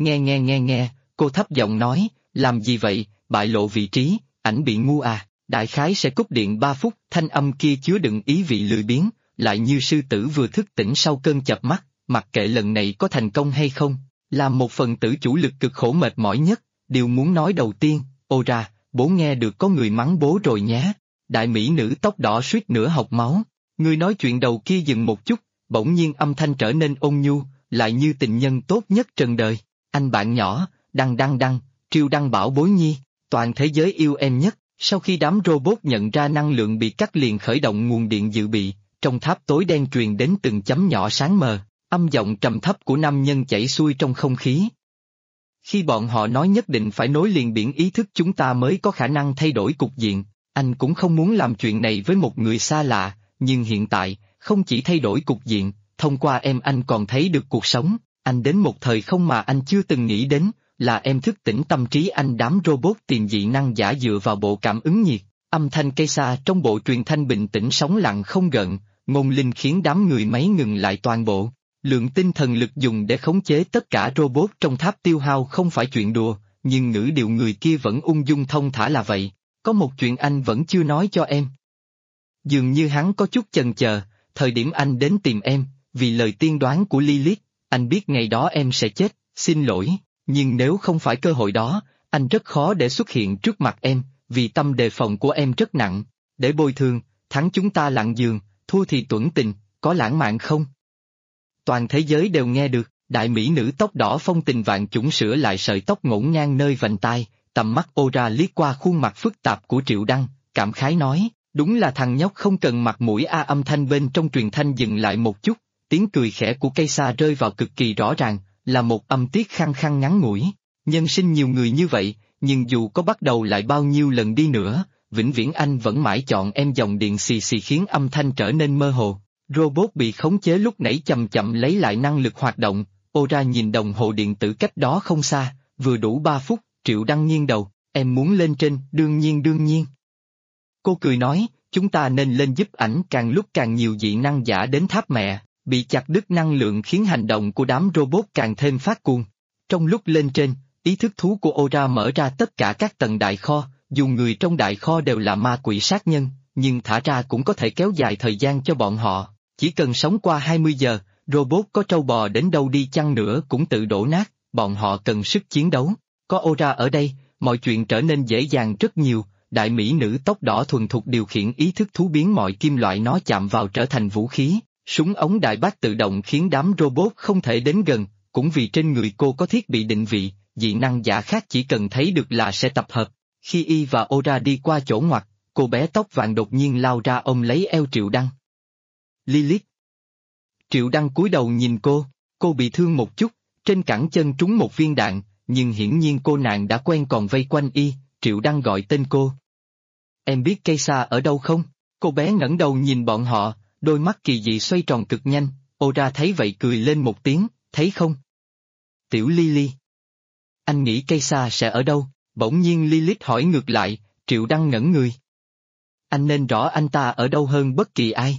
Nghe, cô thấp giọng nói, làm gì vậy, bại lộ vị trí, ảnh bị ngu à, đại khái sẽ cúp điện 3 phút. Thanh âm kia chứa đựng ý vị lười biếng, lại như sư tử vừa thức tỉnh sau cơn chợp mắt, mặc kệ lần này có thành công hay không, làm một phần tử chủ lực cực khổ mệt mỏi nhất, điều muốn nói đầu tiên, ô ra, bố nghe được có người mắng bố rồi nhé. Đại mỹ nữ tóc đỏ suýt nữa học máu, người nói chuyện đầu kia dừng một chút, bỗng nhiên âm thanh trở nên ôn nhu, lại như tình nhân tốt nhất trần đời. Anh bạn nhỏ, đăng, Triêu Đăng bảo bối nhi, toàn thế giới yêu em nhất. Sau khi đám robot nhận ra năng lượng bị cắt liền khởi động nguồn điện dự bị, trong tháp tối đen truyền đến từng chấm nhỏ sáng mờ, âm giọng trầm thấp của nam nhân chảy xuôi trong không khí. Khi bọn họ nói nhất định phải nối liền biển ý thức chúng ta mới có khả năng thay đổi cục diện, anh cũng không muốn làm chuyện này với một người xa lạ, nhưng hiện tại, không chỉ thay đổi cục diện, thông qua em anh còn thấy được cuộc sống, anh đến một thời không mà anh chưa từng nghĩ đến, là em thức tỉnh tâm trí anh. Đám robot tìm dị năng giả dựa vào bộ cảm ứng nhiệt, âm thanh cây xa trong bộ truyền thanh bình tĩnh sóng lặng không gợn, ngôn linh khiến đám người máy ngừng lại toàn bộ. Lượng tinh thần lực dùng để khống chế tất cả robot trong tháp tiêu hao không phải chuyện đùa, nhưng ngữ điệu người kia vẫn ung dung thông thả là vậy. Có một chuyện anh vẫn chưa nói cho em. Dường như hắn có chút chần chờ, thời điểm anh đến tìm em, vì lời tiên đoán của Lilith, anh biết ngày đó em sẽ chết, xin lỗi, nhưng nếu không phải cơ hội đó, anh rất khó để xuất hiện trước mặt em, vì tâm đề phòng của em rất nặng. Để bồi thường, thắng chúng ta lặng giường, thua thì tuẫn tình, có lãng mạn không? Toàn thế giới đều nghe được, đại mỹ nữ tóc đỏ phong tình vạn chủng sửa lại sợi tóc ngổn ngang nơi vành tai, tầm mắt Ora liếc qua khuôn mặt phức tạp của Triệu Đăng, cảm khái nói, đúng là thằng nhóc không cần mặt mũi a. Âm thanh bên trong truyền thanh dừng lại một chút, tiếng cười khẽ của cây sa rơi vào cực kỳ rõ ràng, là một âm tiết khăng khăng ngắn ngủi. Nhân sinh nhiều người như vậy, nhưng dù có bắt đầu lại bao nhiêu lần đi nữa, vĩnh viễn anh vẫn mãi chọn em. Dòng điện xì xì khiến âm thanh trở nên mơ hồ. Robot bị khống chế lúc nãy chậm chậm lấy lại năng lực hoạt động. Ora nhìn đồng hồ điện tử cách đó không xa, vừa đủ 3 phút, Triệu Đăng nghiêng đầu, em muốn lên trên, đương nhiên. Cô cười nói, chúng ta nên lên giúp ảnh càng lúc càng nhiều dị năng giả đến tháp mẹ, bị chặt đứt năng lượng khiến hành động của đám robot càng thêm phát cuồng. Trong lúc lên trên, ý thức thú của Ora mở ra tất cả các tầng đại kho, dù người trong đại kho đều là ma quỷ sát nhân, nhưng thả ra cũng có thể kéo dài thời gian cho bọn họ, chỉ cần sống qua 20 giờ, robot có trâu bò đến đâu đi chăng nữa cũng tự đổ nát, bọn họ cần sức chiến đấu. Có Ora ở đây, mọi chuyện trở nên dễ dàng rất nhiều. Đại mỹ nữ tóc đỏ thuần thục điều khiển ý thức thú biến mọi kim loại nó chạm vào trở thành vũ khí, súng ống đại bác tự động khiến đám robot không thể đến gần, cũng vì trên người cô có thiết bị định vị, dị năng giả khác chỉ cần thấy được là sẽ tập hợp. Khi Y và Ora đi qua chỗ ngoặt, cô bé tóc vàng đột nhiên lao ra ôm lấy eo Triệu Đăng. Lilith. Triệu Đăng cúi đầu nhìn cô bị thương một chút, trên cẳng chân trúng một viên đạn, nhưng hiển nhiên cô nàng đã quen còn vây quanh Y. Triệu Đăng gọi tên cô. Em biết cây sa ở đâu không? Cô bé ngẩng đầu nhìn bọn họ, đôi mắt kỳ dị xoay tròn cực nhanh. Ora thấy vậy cười lên một tiếng, thấy không? Tiểu Lily. Anh nghĩ cây sa sẽ ở đâu? Bỗng nhiên Lilith hỏi ngược lại. Triệu Đăng ngẩn người. Anh nên rõ anh ta ở đâu hơn bất kỳ ai.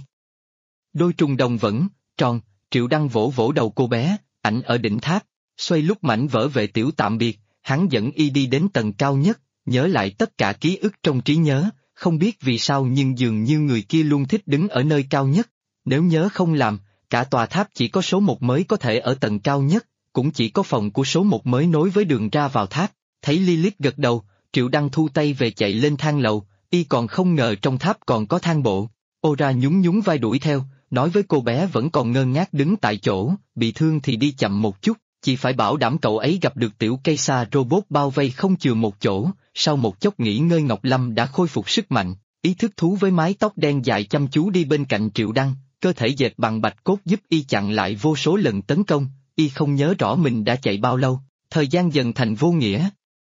Đôi trùng đồng vẫn, tròn, Triệu Đăng vỗ vỗ đầu cô bé, ảnh ở đỉnh tháp, xoay lúc mảnh vỡ về tiểu tạm biệt, hắn dẫn Y đi đến tầng cao nhất, nhớ lại tất cả ký ức trong trí nhớ, không biết vì sao nhưng dường như người kia luôn thích đứng ở nơi cao nhất. Nếu nhớ không làm, cả tòa tháp chỉ có số 1 mới có thể ở tầng cao nhất, cũng chỉ có phòng của số 1 mới nối với đường ra vào tháp. Thấy Lilith gật đầu, Triệu Đăng thu tay về chạy lên thang lầu, Y còn không ngờ trong tháp còn có thang bộ. Ora nhún vai đuổi theo, nói với cô bé vẫn còn ngơ ngác đứng tại chỗ, bị thương thì đi chậm một chút, chỉ phải bảo đảm cậu ấy gặp được tiểu cây sa. Robot bao vây không chừa một chỗ, sau một chốc nghỉ ngơi Ngọc Lâm đã khôi phục sức mạnh, ý thức thú với mái tóc đen dài chăm chú đi bên cạnh Triệu Đăng, cơ thể dệt bằng bạch cốt giúp Y chặn lại vô số lần tấn công. Y không nhớ rõ mình đã chạy bao lâu, thời gian dần thành vô nghĩa.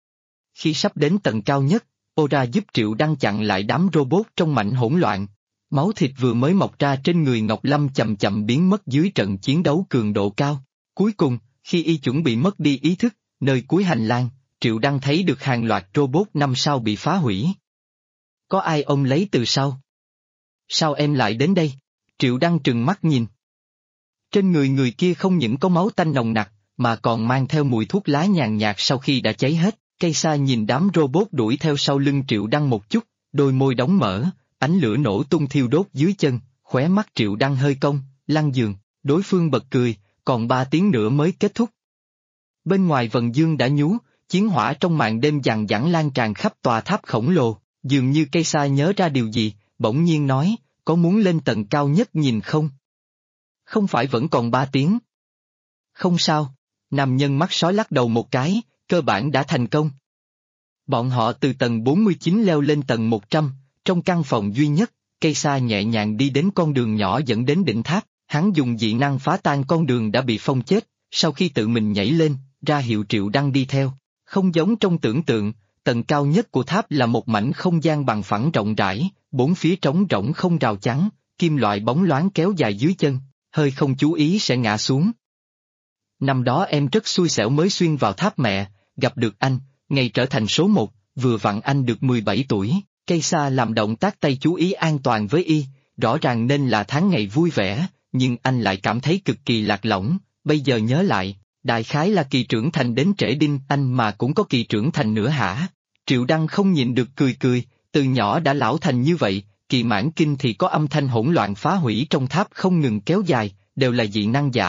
Khi sắp đến tầng cao nhất, Ora giúp Triệu Đăng chặn lại đám robot trong mảnh hỗn loạn. Máu thịt vừa mới mọc ra trên người Ngọc Lâm chậm chậm biến mất dưới trận chiến đấu cường độ cao. Cuối cùng, khi Y chuẩn bị mất đi ý thức, nơi cuối hành lang, Triệu Đăng thấy được hàng loạt robot 5 sao bị phá hủy. Có ai ôm lấy từ sau? Sao em lại đến đây? Triệu Đăng trừng mắt nhìn. Trên người người kia không những có máu tanh nồng nặc, mà còn mang theo mùi thuốc lá nhàn nhạt sau khi đã cháy hết. Cây sa nhìn đám robot đuổi theo sau lưng Triệu Đăng một chút, đôi môi đóng mở, ánh lửa nổ tung thiêu đốt dưới chân, khóe mắt Triệu Đăng hơi cong, lăn giường, đối phương bật cười, còn 3 tiếng nữa mới kết thúc. Bên ngoài vầng dương đã nhú, chiến hỏa trong màn đêm dằng dẳng lan tràn khắp tòa tháp khổng lồ, dường như cây sa nhớ ra điều gì, bỗng nhiên nói, có muốn lên tầng cao nhất nhìn không? Không phải vẫn còn 3 tiếng. Không sao, nam nhân mắt sói lắc đầu một cái, cơ bản đã thành công. Bọn họ từ tầng 49 leo lên tầng 100, trong căn phòng duy nhất, cây sa nhẹ nhàng đi đến con đường nhỏ dẫn đến đỉnh tháp, hắn dùng dị năng phá tan con đường đã bị phong chết, sau khi tự mình nhảy lên, ra hiệu Triệu Đăng đi theo. Không giống trong tưởng tượng, tầng cao nhất của tháp là một mảnh không gian bằng phẳng rộng rãi, 4 phía trống rỗng không rào chắn, kim loại bóng loáng kéo dài dưới chân, hơi không chú ý sẽ ngã xuống. Năm đó em rất xui xẻo mới xuyên vào tháp mẹ, gặp được anh, ngày trở thành số 1, vừa vặn anh được 17 tuổi, cây sa làm động tác tay chú ý an toàn với Y, rõ ràng nên là tháng ngày vui vẻ, nhưng anh lại cảm thấy cực kỳ lạc lõng, bây giờ nhớ lại, đại khái là kỳ trưởng thành đến trễ đinh, anh mà cũng có kỳ trưởng thành nữa hả? Triệu Đăng không nhịn được cười, từ nhỏ đã lão thành như vậy, kỳ mãn kinh thì có âm thanh hỗn loạn phá hủy trong tháp không ngừng kéo dài, đều là dị năng giả,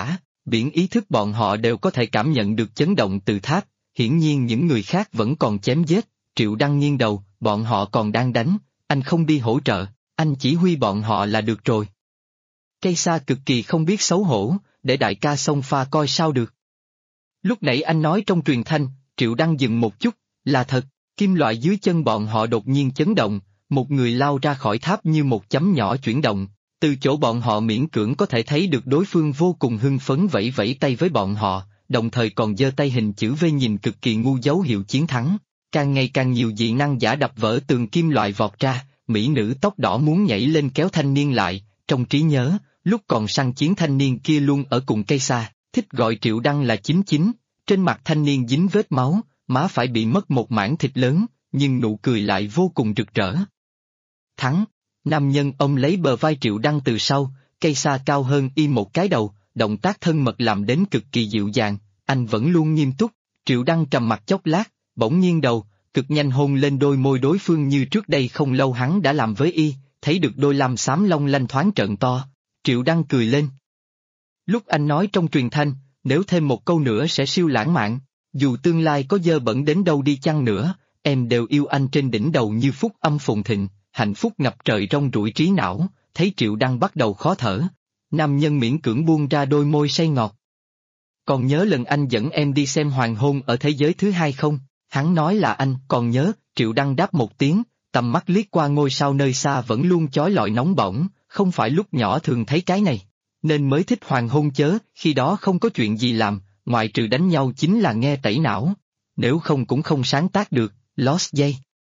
biển ý thức bọn họ đều có thể cảm nhận được chấn động từ tháp, hiển nhiên những người khác vẫn còn chém giết. Triệu Đăng nghiêng đầu, bọn họ còn đang đánh, anh không đi hỗ trợ, anh chỉ huy bọn họ là được rồi. Cây sa cực kỳ không biết xấu hổ, để đại ca xông pha coi sao được. Lúc nãy anh nói trong truyền thanh, Triệu Đăng dừng một chút, là thật, kim loại dưới chân bọn họ đột nhiên chấn động, một người lao ra khỏi tháp như một chấm nhỏ chuyển động, từ chỗ bọn họ miễn cưỡng có thể thấy được đối phương vô cùng hưng phấn vẫy vẫy tay với bọn họ, đồng thời còn giơ tay hình chữ V nhìn cực kỳ ngu dấu hiệu chiến thắng. Càng ngày càng nhiều dị năng giả đập vỡ tường kim loại vọt ra, mỹ nữ tóc đỏ muốn nhảy lên kéo thanh niên lại, trong trí nhớ, lúc còn săn chiến thanh niên kia luôn ở cùng cây sa, thích gọi Triệu Đăng là 99, trên mặt thanh niên dính vết máu, má phải bị mất một mảng thịt lớn, nhưng nụ cười lại vô cùng rực rỡ. Thắng, nam nhân ôm lấy bờ vai Triệu Đăng từ sau, cây sa cao hơn y một cái đầu, động tác thân mật làm đến cực kỳ dịu dàng, anh vẫn luôn nghiêm túc, Triệu Đăng trầm mặt chốc lát, bỗng nhiên đầu, cực nhanh hôn lên đôi môi đối phương như trước đây không lâu hắn đã làm với y, thấy được đôi lam xám long lanh thoáng trợn to, Triệu Đăng cười lên. Lúc anh nói trong truyền thanh, nếu thêm một câu nữa sẽ siêu lãng mạn, dù tương lai có dơ bẩn đến đâu đi chăng nữa, em đều yêu anh trên đỉnh đầu như phúc âm phồn thịnh, hạnh phúc ngập trời trong rủi trí não, thấy Triệu Đăng bắt đầu khó thở. Nam nhân miễn cưỡng buông ra đôi môi say ngọt. Còn nhớ lần anh dẫn em đi xem hoàng hôn ở thế giới thứ hai không? Hắn nói là anh, còn nhớ, Triệu Đăng đáp một tiếng, tầm mắt liếc qua ngôi sao nơi xa vẫn luôn chói lọi nóng bỏng, không phải lúc nhỏ thường thấy cái này, nên mới thích hoàng hôn chớ, khi đó không có chuyện gì làm, ngoại trừ đánh nhau chính là nghe tẩy não, nếu không cũng không sáng tác được, Lost dây.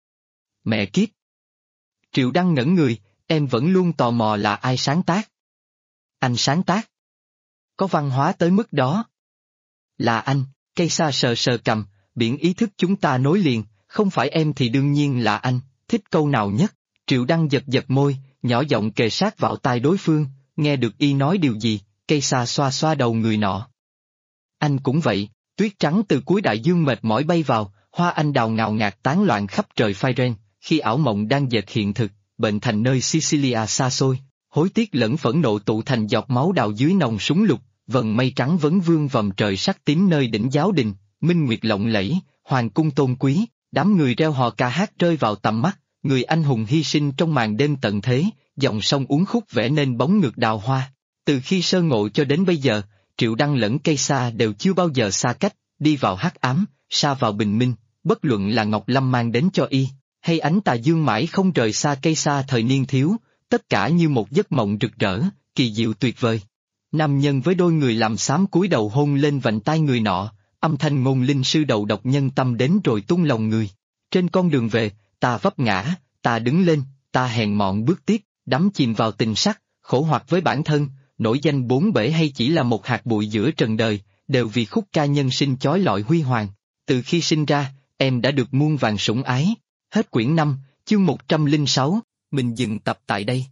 Mẹ kiếp! Triệu Đăng ngẩn người, em vẫn luôn tò mò là ai sáng tác. Anh sáng tác? Có văn hóa tới mức đó? Là anh, cây sa sờ sờ cầm, biển ý thức chúng ta nối liền, không phải em thì đương nhiên là anh, thích câu nào nhất? Triệu Đăng giật giật môi, nhỏ giọng kề sát vào tai đối phương, nghe được y nói điều gì, cây sa xoa xoa đầu người nọ. Anh cũng vậy, tuyết trắng từ cuối đại dương mệt mỏi bay vào, hoa anh đào ngào ngạt tán loạn khắp trời phai ren, khi ảo mộng đang dệt hiện thực, bệnh thành nơi Sicilia xa xôi, hối tiếc lẫn phẫn nộ tụ thành giọt máu đào dưới nòng súng lục, vầng mây trắng vấn vương vòm trời sắc tím nơi đỉnh giáo đình, minh nguyệt lộng lẫy, hoàng cung tôn quý, đám người reo hò ca hát rơi vào tầm mắt, người anh hùng hy sinh trong màn đêm tận thế, dòng sông uốn khúc vẽ nên bóng ngược đào hoa. Từ khi sơ ngộ cho đến bây giờ, Triệu Đăng lẫn cây sa đều chưa bao giờ xa cách, đi vào hắc ám, sa vào bình minh, bất luận là Ngọc Lâm mang đến cho y, hay ánh tà dương mãi không rời xa cây sa thời niên thiếu, tất cả như một giấc mộng rực rỡ, kỳ diệu tuyệt vời. Nam nhân với đôi người làm xám cúi đầu hôn lên vành tai người nọ, âm thanh ngôn linh sư đầu độc nhân tâm đến rồi tung lòng người. Trên con đường về, ta vấp ngã, ta đứng lên, ta hèn mọn bước tiếp, đắm chìm vào tình sắc, khổ hoặc với bản thân, nổi danh bốn bể hay chỉ là một hạt bụi giữa trần đời, đều vì khúc ca nhân sinh chói lọi huy hoàng. Từ khi sinh ra, em đã được muôn vàn sủng ái. Hết quyển 5, chương 106, mình dừng tập tại đây.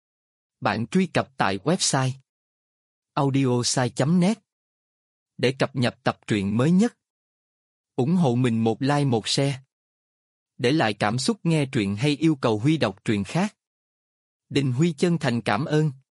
Bạn truy cập tại website audiosai.net để cập nhật tập truyện mới nhất. Ủng hộ mình một like một share. Để lại cảm xúc nghe truyện hay yêu cầu Huy đọc truyện khác. Đình Huy chân thành cảm ơn.